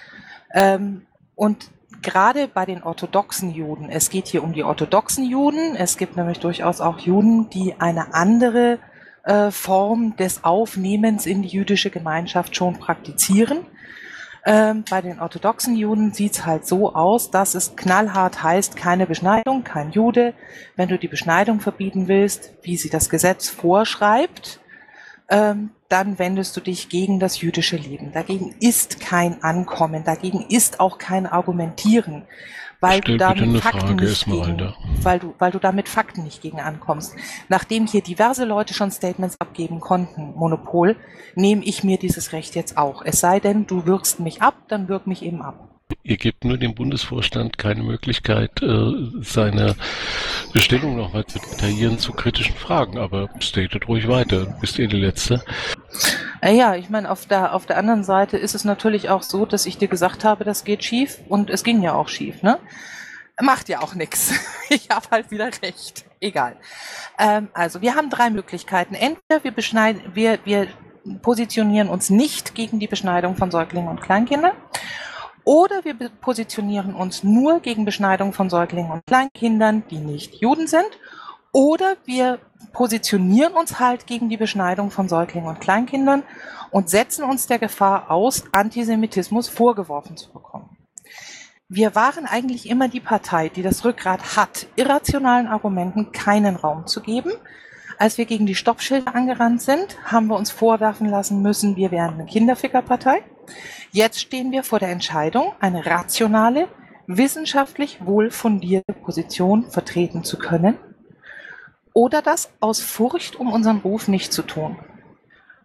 Ähm, und gerade bei den orthodoxen Juden, es geht hier um die orthodoxen Juden, es gibt nämlich durchaus auch Juden, die eine andere äh, Form des Aufnehmens in die jüdische Gemeinschaft schon praktizieren. Ähm, bei den orthodoxen Juden sieht's halt so aus, dass es knallhart heißt, keine Beschneidung, kein Jude. Wenn du die Beschneidung verbieten willst, wie sie das Gesetz vorschreibt, ähm, dann wendest du dich gegen das jüdische Leben. Dagegen ist kein Ankommen, dagegen ist auch kein Argumentieren, weil Stell du da bitte mit eine Fakten Frage, nicht gegen, Esmeralda. weil du, weil du da mit Fakten nicht gegen ankommst. Nachdem hier diverse Leute schon Statements abgeben konnten, Monopol, nehme ich mir dieses Recht jetzt auch. Es sei denn, du wirkst mich ab, dann wirk mich eben ab. Ihr gebt nur dem Bundesvorstand keine Möglichkeit, äh, seine Bestellung nochmal zu detaillieren zu kritischen Fragen, aber statet ruhig weiter. Bist ihr die Letzte? Äh, Ja, ich meine, auf der, auf der anderen Seite ist es natürlich auch so, dass ich dir gesagt habe, das geht schief, und es ging ja auch schief, ne? Macht ja auch nichts. Ich habe halt wieder recht. Egal. Ähm, also, wir haben drei Möglichkeiten. Entweder wir beschneiden, wir, wir positionieren uns nicht gegen die Beschneidung von Säuglingen und Kleinkindern, oder wir be- positionieren uns nur gegen Beschneidung von Säuglingen und Kleinkindern, die nicht Juden sind, oder wir positionieren uns halt gegen die Beschneidung von Säuglingen und Kleinkindern und setzen uns der Gefahr aus, Antisemitismus vorgeworfen zu bekommen. Wir waren eigentlich immer die Partei, die das Rückgrat hat, irrationalen Argumenten keinen Raum zu geben. Als wir gegen die Stoppschilder angerannt sind, haben wir uns vorwerfen lassen müssen, wir wären eine Kinderfickerpartei. Jetzt stehen wir vor der Entscheidung, eine rationale, wissenschaftlich wohl fundierte Position vertreten zu können, oder das aus Furcht um unseren Ruf nicht zu tun.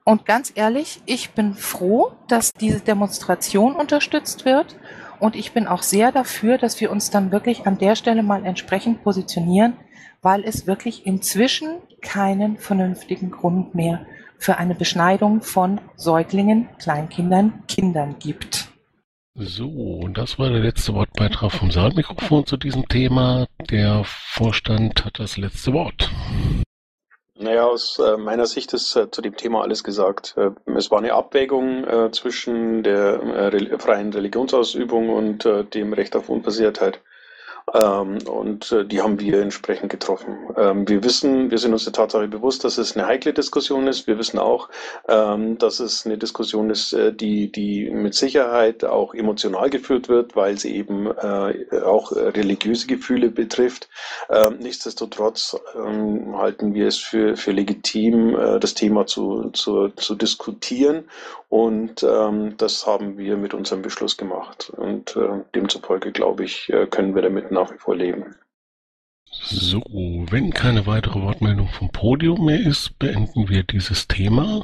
Und ganz ehrlich, ich bin froh, dass diese Demonstration unterstützt wird. Und ich bin auch sehr dafür, dass wir uns dann wirklich an der Stelle mal entsprechend positionieren, weil es wirklich inzwischen keinen vernünftigen Grund mehr für eine Beschneidung von Säuglingen, Kleinkindern, Kindern gibt. So, und das war der letzte Wortbeitrag vom Saalmikrofon zu diesem Thema. Der Vorstand hat das letzte Wort. Naja, aus äh, meiner Sicht ist äh, zu dem Thema alles gesagt. Äh, es war eine Abwägung äh, zwischen der äh, re freien Religionsausübung und äh, dem Recht auf Unversehrtheit. Ähm, und äh, die haben wir entsprechend getroffen. Ähm, wir wissen, wir sind uns der Tatsache bewusst, dass es eine heikle Diskussion ist. Wir wissen auch, ähm, dass es eine Diskussion ist, äh, die, die mit Sicherheit auch emotional geführt wird, weil sie eben äh, auch religiöse Gefühle betrifft. Ähm, nichtsdestotrotz ähm, halten wir es für, für legitim, äh, das Thema zu, zu, zu diskutieren. Und ähm, das haben wir mit unserem Beschluss gemacht. Und äh, demzufolge, glaube ich, äh, können wir damit nach wie vor leben. So, wenn keine weitere Wortmeldung vom Podium mehr ist, beenden wir dieses Thema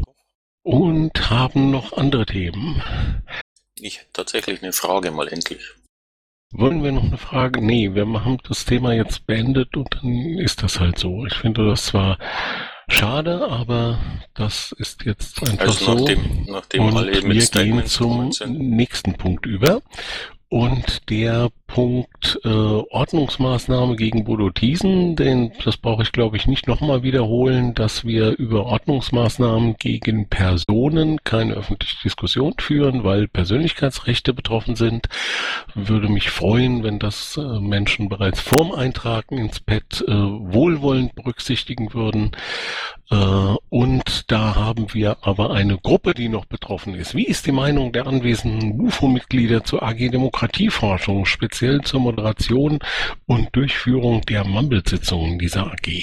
und haben noch andere Themen. Ich hätte tatsächlich eine Frage mal endlich. Wollen wir noch eine Frage? Nee, wir haben das Thema jetzt beendet und dann ist das halt so. Ich finde das zwar schade, aber das ist jetzt einfach also so. Nachdem, nachdem und alle mit wir Statements gehen zum nächsten Punkt über. Und der Punkt äh, Ordnungsmaßnahme gegen Bodo Thiesen, den, das brauche ich glaube ich nicht nochmal wiederholen, dass wir über Ordnungsmaßnahmen gegen Personen keine öffentliche Diskussion führen, weil Persönlichkeitsrechte betroffen sind. Würde mich freuen, wenn das äh, Menschen bereits vorm Eintragen ins Pad äh, wohlwollend berücksichtigen würden. Äh, und da haben wir aber eine Gruppe, die noch betroffen ist. Wie ist die Meinung der anwesenden B U F O-Mitglieder zur A G Demokratieforschung, speziell zur Moderation und Durchführung der Mumble-Sitzungen dieser A G?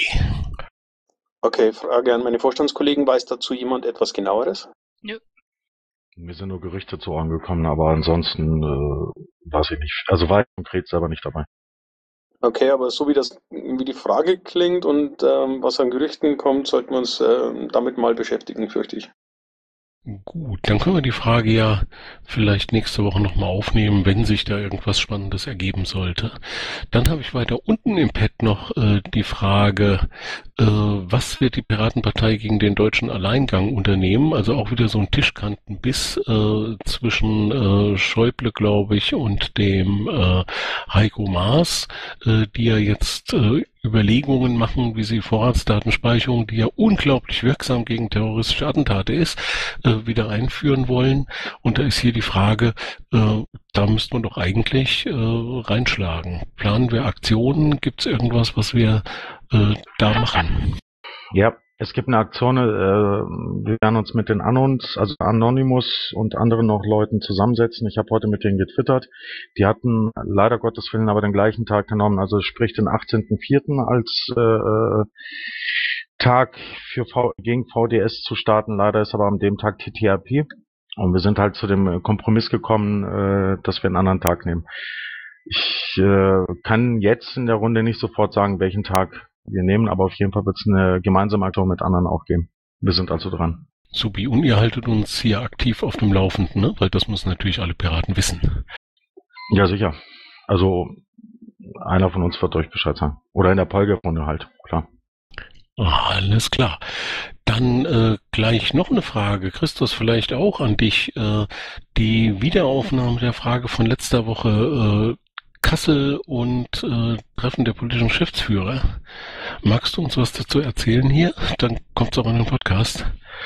Okay, Frage an meine Vorstandskollegen. Weiß dazu jemand etwas Genaueres? Nö. Mir sind nur Gerüchte zu Ohren gekommen, aber ansonsten äh, weiß ich nicht. Also war ich konkret selber nicht dabei. Okay, aber so wie das, wie die Frage klingt und ähm, was an Gerüchten kommt, sollten wir uns äh, damit mal beschäftigen, fürchte ich. Gut, dann können wir die Frage ja vielleicht nächste Woche nochmal aufnehmen, wenn sich da irgendwas Spannendes ergeben sollte. Dann habe ich weiter unten im Pad noch äh, die Frage, äh, was wird die Piratenpartei gegen den deutschen Alleingang unternehmen? Also auch wieder so ein Tischkantenbiss äh, zwischen äh, Schäuble, glaube ich, und dem äh, Heiko Maas, äh, die ja jetzt äh, Überlegungen machen, wie sie Vorratsdatenspeicherung, die ja unglaublich wirksam gegen terroristische Attentate ist, äh, wieder einführen wollen. Und da ist hier die Frage, äh, da müsste man doch eigentlich äh, reinschlagen. Planen wir Aktionen? Gibt es irgendwas, was wir äh, da machen? Ja, es gibt eine Aktion, äh, wir werden uns mit den Anons, also Anonymous und anderen noch Leuten zusammensetzen. Ich habe heute mit denen getwittert. Die hatten leider Gottes Willen aber den gleichen Tag genommen, also sprich den achtzehnten vierten als äh, Tag für v gegen V D S zu starten. Leider ist aber an dem Tag T T R P. Und wir sind halt zu dem Kompromiss gekommen, äh, dass wir einen anderen Tag nehmen. Ich äh, kann jetzt in der Runde nicht sofort sagen, welchen Tag wir nehmen, aber auf jeden Fall wird es eine gemeinsame Aktion mit anderen auch geben. Wir sind also dran. Subi, und ihr haltet uns hier aktiv auf dem Laufenden, ne? Weil das müssen natürlich alle Piraten wissen. Ja, sicher. Also einer von uns wird euch Bescheid sagen. Oder in der Polgerrunde halt, klar. Alles klar. Dann äh, gleich noch eine Frage, Christus, vielleicht auch an dich. Äh, die Wiederaufnahme der Frage von letzter Woche, äh, Kassel und äh, Treffen der politischen Geschäftsführer. Magst du uns was dazu erzählen hier? Dann kommt es auch in den Podcast.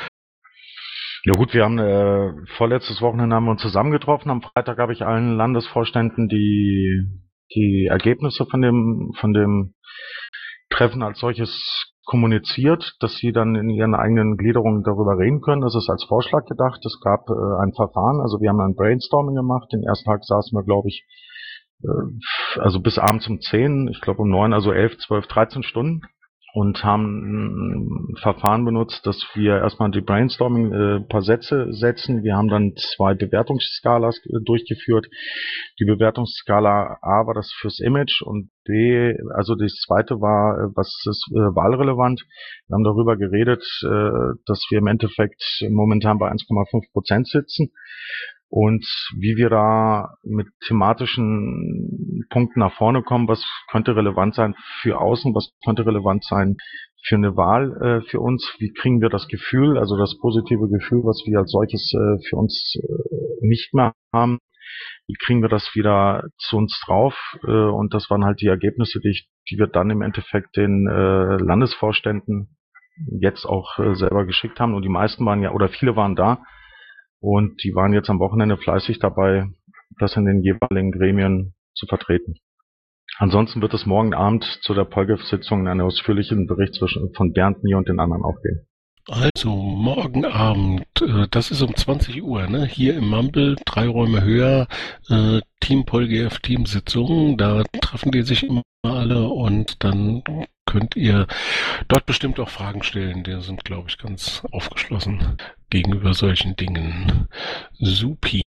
Ja gut, wir haben äh, vorletztes Wochenende haben wir uns zusammengetroffen. Am Freitag habe ich allen Landesvorständen die die Ergebnisse von dem von dem Treffen als solches kommuniziert, dass sie dann in ihren eigenen Gliederungen darüber reden können. Das ist als Vorschlag gedacht. Es gab äh, ein Verfahren, also wir haben ein Brainstorming gemacht. Den ersten Tag saßen wir, glaube ich, äh, also bis abends um zehn, ich glaube um neun, also elf, zwölf, dreizehn Stunden. und haben ein Verfahren benutzt, dass wir erstmal die Brainstorming äh, paar Sätze setzen. Wir haben dann zwei Bewertungsskalas äh, durchgeführt. Die Bewertungsskala A war das fürs Image und B, also das zweite war, äh, was ist äh, wahlrelevant. Wir haben darüber geredet, äh, dass wir im Endeffekt momentan bei eins Komma fünf Prozent sitzen. Und wie wir da mit thematischen Punkten nach vorne kommen, was könnte relevant sein für außen, was könnte relevant sein für eine Wahl äh, für uns, wie kriegen wir das Gefühl, also das positive Gefühl, was wir als solches äh, für uns äh, nicht mehr haben, wie kriegen wir das wieder zu uns drauf, äh, und das waren halt die Ergebnisse, die, ich, die wir dann im Endeffekt den äh, Landesvorständen jetzt auch äh, selber geschickt haben und die meisten waren ja, oder viele waren da. Und die waren jetzt am Wochenende fleißig dabei, das in den jeweiligen Gremien zu vertreten. Ansonsten wird es morgen Abend zu der Polgef-Sitzung einen ausführlichen Bericht zwischen, von Bernd, mir und den anderen auch geben. Also morgen Abend, äh, das ist um zwanzig Uhr, ne? Hier im Mumble, drei Räume höher, äh, Team PolGF Teamsitzung, da treffen die sich immer alle und dann könnt ihr dort bestimmt auch Fragen stellen. Die sind, glaube ich, ganz aufgeschlossen gegenüber solchen Dingen. Supi.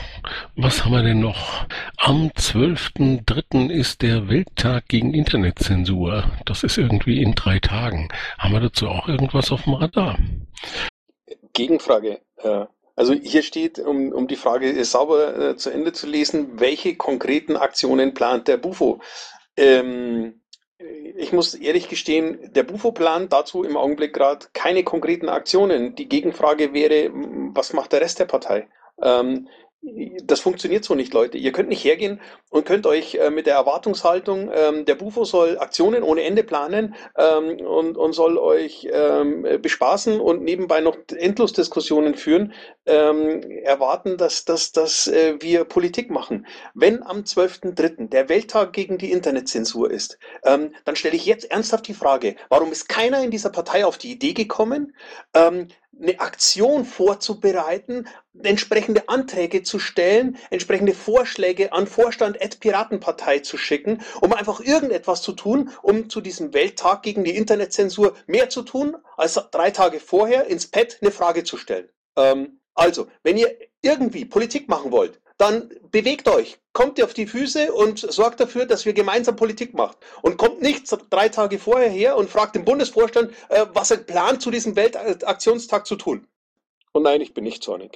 Was haben wir denn noch? Am zwölften dritten ist der Welttag gegen Internetzensur. Das ist irgendwie in drei Tagen. Haben wir dazu auch irgendwas auf dem Radar? Gegenfrage. Äh, Also hier steht, um, um die Frage sauber äh, zu Ende zu lesen, welche konkreten Aktionen plant der Bufo? Ähm, ich muss ehrlich gestehen, der Bufo plant dazu im Augenblick gerade keine konkreten Aktionen. Die Gegenfrage wäre, was macht der Rest der Partei? Ähm, das funktioniert so nicht, Leute. Ihr könnt nicht hergehen und könnt euch äh, mit der Erwartungshaltung, ähm, der Bufo soll Aktionen ohne Ende planen ähm, und, und soll euch ähm, bespaßen und nebenbei noch Endlosdiskussionen führen, ähm, erwarten, dass, dass, dass äh, wir Politik machen. Wenn am zwölften dritten der Welttag gegen die Internetzensur ist, ähm, dann stelle ich jetzt ernsthaft die Frage, warum ist keiner in dieser Partei auf die Idee gekommen, ähm, eine Aktion vorzubereiten, entsprechende Anträge zu stellen, entsprechende Vorschläge an Vorstand at Piratenpartei zu schicken, um einfach irgendetwas zu tun, um zu diesem Welttag gegen die Internetzensur mehr zu tun, als drei Tage vorher ins Pad eine Frage zu stellen. Ähm, also, wenn ihr irgendwie Politik machen wollt, dann bewegt euch, kommt ihr auf die Füße und sorgt dafür, dass wir gemeinsam Politik machen. Und kommt nicht drei Tage vorher her und fragt den Bundesvorstand, äh, was er plant, zu diesem Weltaktionstag zu tun. Und nein, ich bin nicht zornig.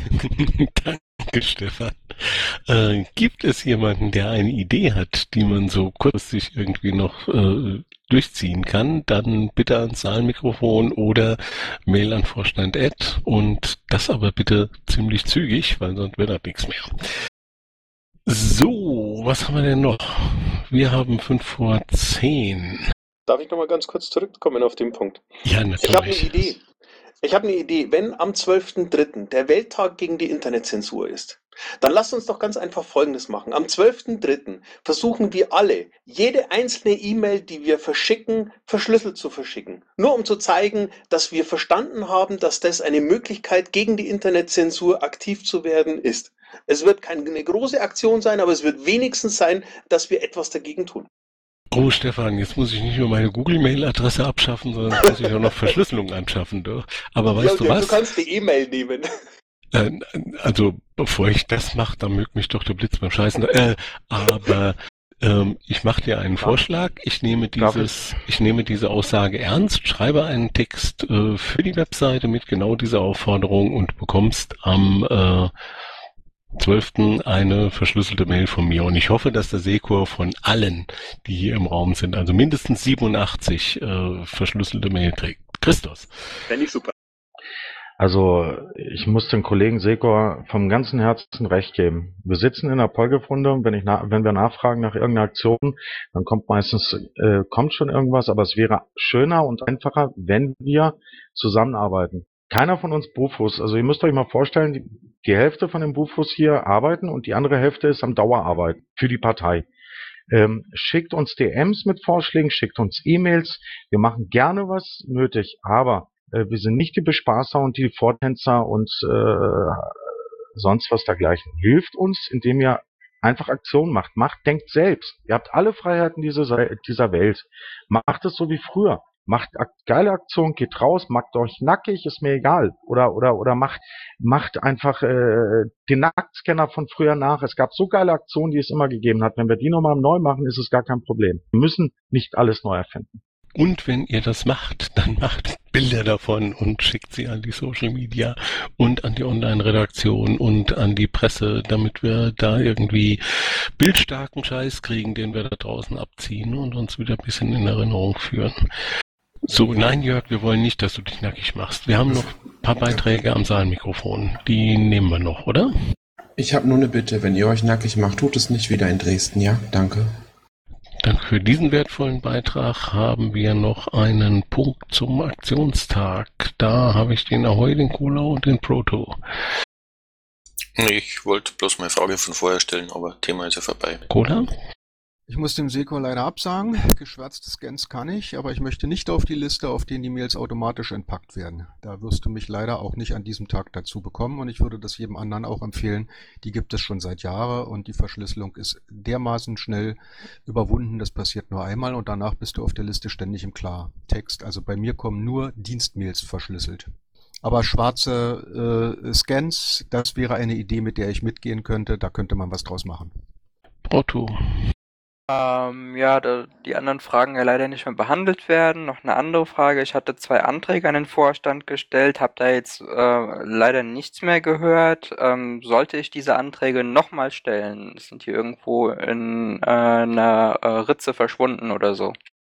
Danke, Stefan. Äh, gibt es jemanden, der eine Idee hat, die man so kurzfristig irgendwie noch äh, durchziehen kann, dann bitte ans Saalmikrofon oder Mail an Vorstand Ad und das aber bitte ziemlich zügig, weil sonst wird das nichts mehr. So, was haben wir denn noch? Wir haben fünf vor zehn. Darf ich noch mal ganz kurz zurückkommen auf den Punkt? Ja, natürlich. Ich habe eine Idee. Ich habe eine Idee. Wenn am zwölften dritten der Welttag gegen die Internetzensur ist, dann lasst uns doch ganz einfach Folgendes machen. Am zwölften dritten versuchen wir alle, jede einzelne E-Mail, die wir verschicken, verschlüsselt zu verschicken. Nur um zu zeigen, dass wir verstanden haben, dass das eine Möglichkeit, gegen die Internetzensur aktiv zu werden ist. Es wird keine große Aktion sein, aber es wird wenigstens sein, dass wir etwas dagegen tun. Oh, Stefan, jetzt muss ich nicht nur meine Google-Mail-Adresse abschaffen, sondern muss ich auch noch Verschlüsselung anschaffen. Doch. Aber weißt ja, du was? Du kannst die E-Mail nehmen. Äh, also, bevor ich das mache, dann mögt mich doch der Blitz beim Scheißen. Äh, aber ähm, ich mache dir einen Vorschlag. Ich nehme dieses, ich nehme diese Aussage ernst, schreibe einen Text äh, für die Webseite mit genau dieser Aufforderung und bekommst am äh, zwölften eine verschlüsselte Mail von mir. Und ich hoffe, dass der Sekor von allen, die hier im Raum sind, also mindestens siebenundachtzig äh, verschlüsselte Mail kriegt. Christus. Fände ich super. Also, ich muss dem Kollegen Sekor vom ganzen Herzen recht geben. Wir sitzen in der Polgef-Runde und wenn, ich na, wenn wir nachfragen nach irgendeiner Aktion, dann kommt meistens, äh, kommt schon irgendwas, aber es wäre schöner und einfacher, wenn wir zusammenarbeiten. Keiner von uns Bufos, also ihr müsst euch mal vorstellen, die, die Hälfte von den Bufos hier arbeiten und die andere Hälfte ist am Dauerarbeit für die Partei. Ähm, schickt uns D Ms mit Vorschlägen, schickt uns E-Mails, wir machen gerne was nötig, aber äh, wir sind nicht die Bespaßer und die Vortänzer und äh, sonst was dergleichen. Hilft uns, indem ihr einfach Aktionen macht. Macht, denkt selbst. Ihr habt alle Freiheiten dieser, dieser Welt. Macht es so wie früher. Macht ak geile Aktion, geht raus, macht euch nackig, ist mir egal. Oder oder oder macht macht einfach äh, den Nacktscanner von früher nach. Es gab so geile Aktionen, die es immer gegeben hat. Wenn wir die nochmal neu machen, ist es gar kein Problem. Wir müssen nicht alles neu erfinden. Und wenn ihr das macht, dann macht Bilder davon und schickt sie an die Social Media und an die Online-Redaktion und an die Presse, damit wir da irgendwie bildstarken Scheiß kriegen, den wir da draußen abziehen und uns wieder ein bisschen in Erinnerung führen. So, nein Jörg, wir wollen nicht, dass du dich nackig machst. Wir haben noch ein paar Beiträge am Saalmikrofon. Die nehmen wir noch, oder? Ich habe nur eine Bitte, wenn ihr euch nackig macht, tut es nicht wieder in Dresden, ja? Danke. Danke für diesen wertvollen Beitrag. Haben wir noch einen Punkt zum Aktionstag. Da habe ich den Ahoi, den Cola und den Proto. Ich wollte bloß meine Frage von vorher stellen, aber Thema ist ja vorbei. Cola? Ich muss dem Seko leider absagen. Geschwärzte Scans kann ich, aber ich möchte nicht auf die Liste, auf denen die Mails automatisch entpackt werden. Da wirst du mich leider auch nicht an diesem Tag dazu bekommen und ich würde das jedem anderen auch empfehlen. Die gibt es schon seit Jahren und die Verschlüsselung ist dermaßen schnell überwunden, das passiert nur einmal und danach bist du auf der Liste ständig im Klartext. Also bei mir kommen nur Dienstmails verschlüsselt. Aber schwarze äh, Scans, das wäre eine Idee, mit der ich mitgehen könnte. Da könnte man was draus machen. Proto. Ähm, ja, da die anderen Fragen ja leider nicht mehr behandelt werden. Noch eine andere Frage. Ich hatte zwei Anträge an den Vorstand gestellt, habe da jetzt äh, leider nichts mehr gehört. Ähm, sollte ich diese Anträge nochmal stellen? Sind die irgendwo in äh, einer äh, Ritze verschwunden oder so?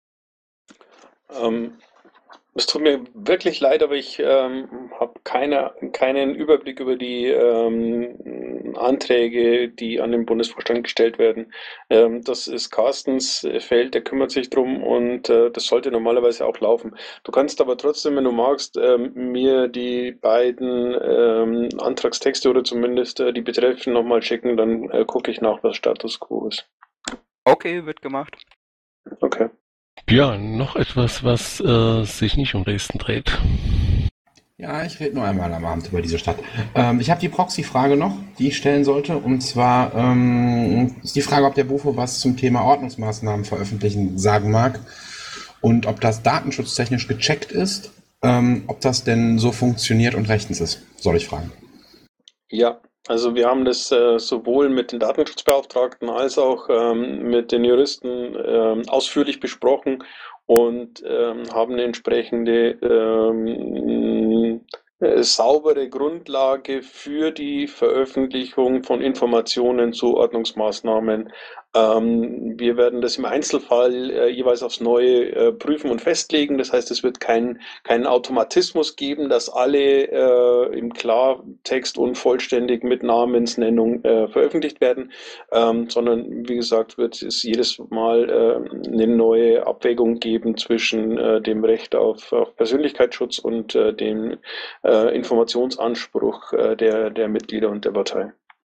Ähm, es tut mir wirklich leid, aber ich ähm, habe keine, keinen Überblick über die ähm, Anträge, die an den Bundesvorstand gestellt werden. Ähm, das ist Carstens Feld, der kümmert sich drum und äh, das sollte normalerweise auch laufen. Du kannst aber trotzdem, wenn du magst, ähm, mir die beiden ähm, Antragstexte oder zumindest äh, die Betreffen nochmal schicken, dann äh, gucke ich nach, was Status quo ist. Okay, wird gemacht. Okay. Ja, noch etwas, was äh, sich nicht um Dresden dreht. Ja, ich rede nur einmal am Abend über diese Stadt. Ähm, ich habe die Proxy-Frage noch, die ich stellen sollte. Und zwar ähm, ist die Frage, ob der Bufo was zum Thema Ordnungsmaßnahmen veröffentlichen sagen mag. Und ob das datenschutztechnisch gecheckt ist. Ähm, ob das denn so funktioniert und rechtens ist, soll ich fragen. Ja, also wir haben das äh, sowohl mit den Datenschutzbeauftragten als auch ähm, mit den Juristen ähm, ausführlich besprochen und ähm, haben eine entsprechende ähm, äh, saubere Grundlage für die Veröffentlichung von Informationen zu Ordnungsmaßnahmen. Ähm, wir werden das im Einzelfall äh, jeweils aufs Neue äh, prüfen und festlegen. Das heißt, es wird keinen keinen Automatismus geben, dass alle äh, im Klartext und vollständig mit Namensnennung äh, veröffentlicht werden, ähm, sondern wie gesagt, wird es jedes Mal äh, eine neue Abwägung geben zwischen äh, dem Recht auf, auf Persönlichkeitsschutz und äh, dem äh, Informationsanspruch äh, der, der Mitglieder und der Partei.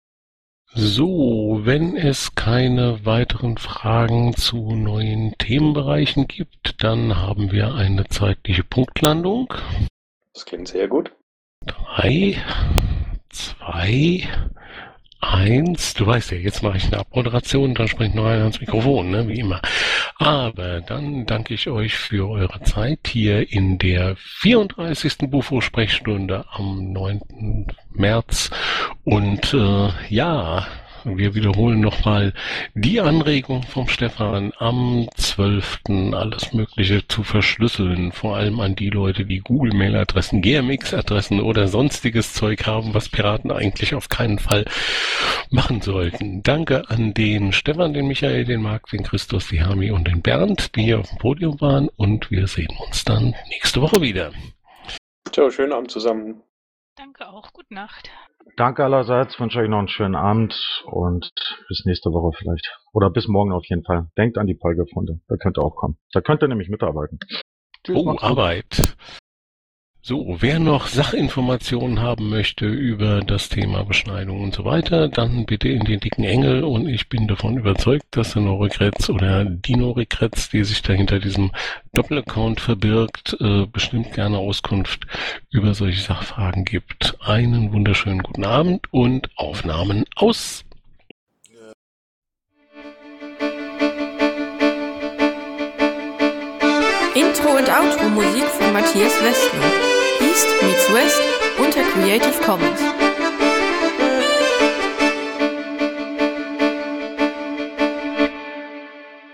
So, wenn es keine weiteren Fragen zu neuen Themenbereichen gibt, dann haben wir eine zeitliche Punktlandung. Das klingt sehr gut. Drei, zwei, eins. Du weißt ja, jetzt mache ich eine Abmoderation, dann springt noch einer ans Mikrofon, ne, wie immer. Aber dann danke ich euch für eure Zeit hier in der vierunddreißigsten Bufo-Sprechstunde am neunten März. Und äh, ja, wir wiederholen nochmal die Anregung vom Stefan am zwölften alles Mögliche zu verschlüsseln, vor allem an die Leute, die Google-Mail-Adressen, G M X-Adressen oder sonstiges Zeug haben, was Piraten eigentlich auf keinen Fall machen sollten. Danke an den Stefan, den Michael, den Marc, den Christus, die Hami und den Bernd, die hier auf dem Podium waren und wir sehen uns dann nächste Woche wieder. Ciao, schönen Abend zusammen. Danke auch, gute Nacht. Danke allerseits, wünsche euch noch einen schönen Abend und bis nächste Woche vielleicht. Oder bis morgen auf jeden Fall. Denkt an die Polgefunde, da könnt ihr auch kommen. Da könnt ihr nämlich mitarbeiten. Tschüss, oh, Arbeit. So, wer noch Sachinformationen haben möchte über das Thema Beschneidung und so weiter, dann bitte in den dicken Engel und ich bin davon überzeugt, dass der Norikretz oder die Norikretz, die sich da hinter diesem Doppelaccount verbirgt, äh, bestimmt gerne Auskunft über solche Sachfragen gibt. Einen wunderschönen guten Abend und Aufnahmen aus! Intro- und Outro-Musik von Matthias Westner. East meets West unter Creative Commons.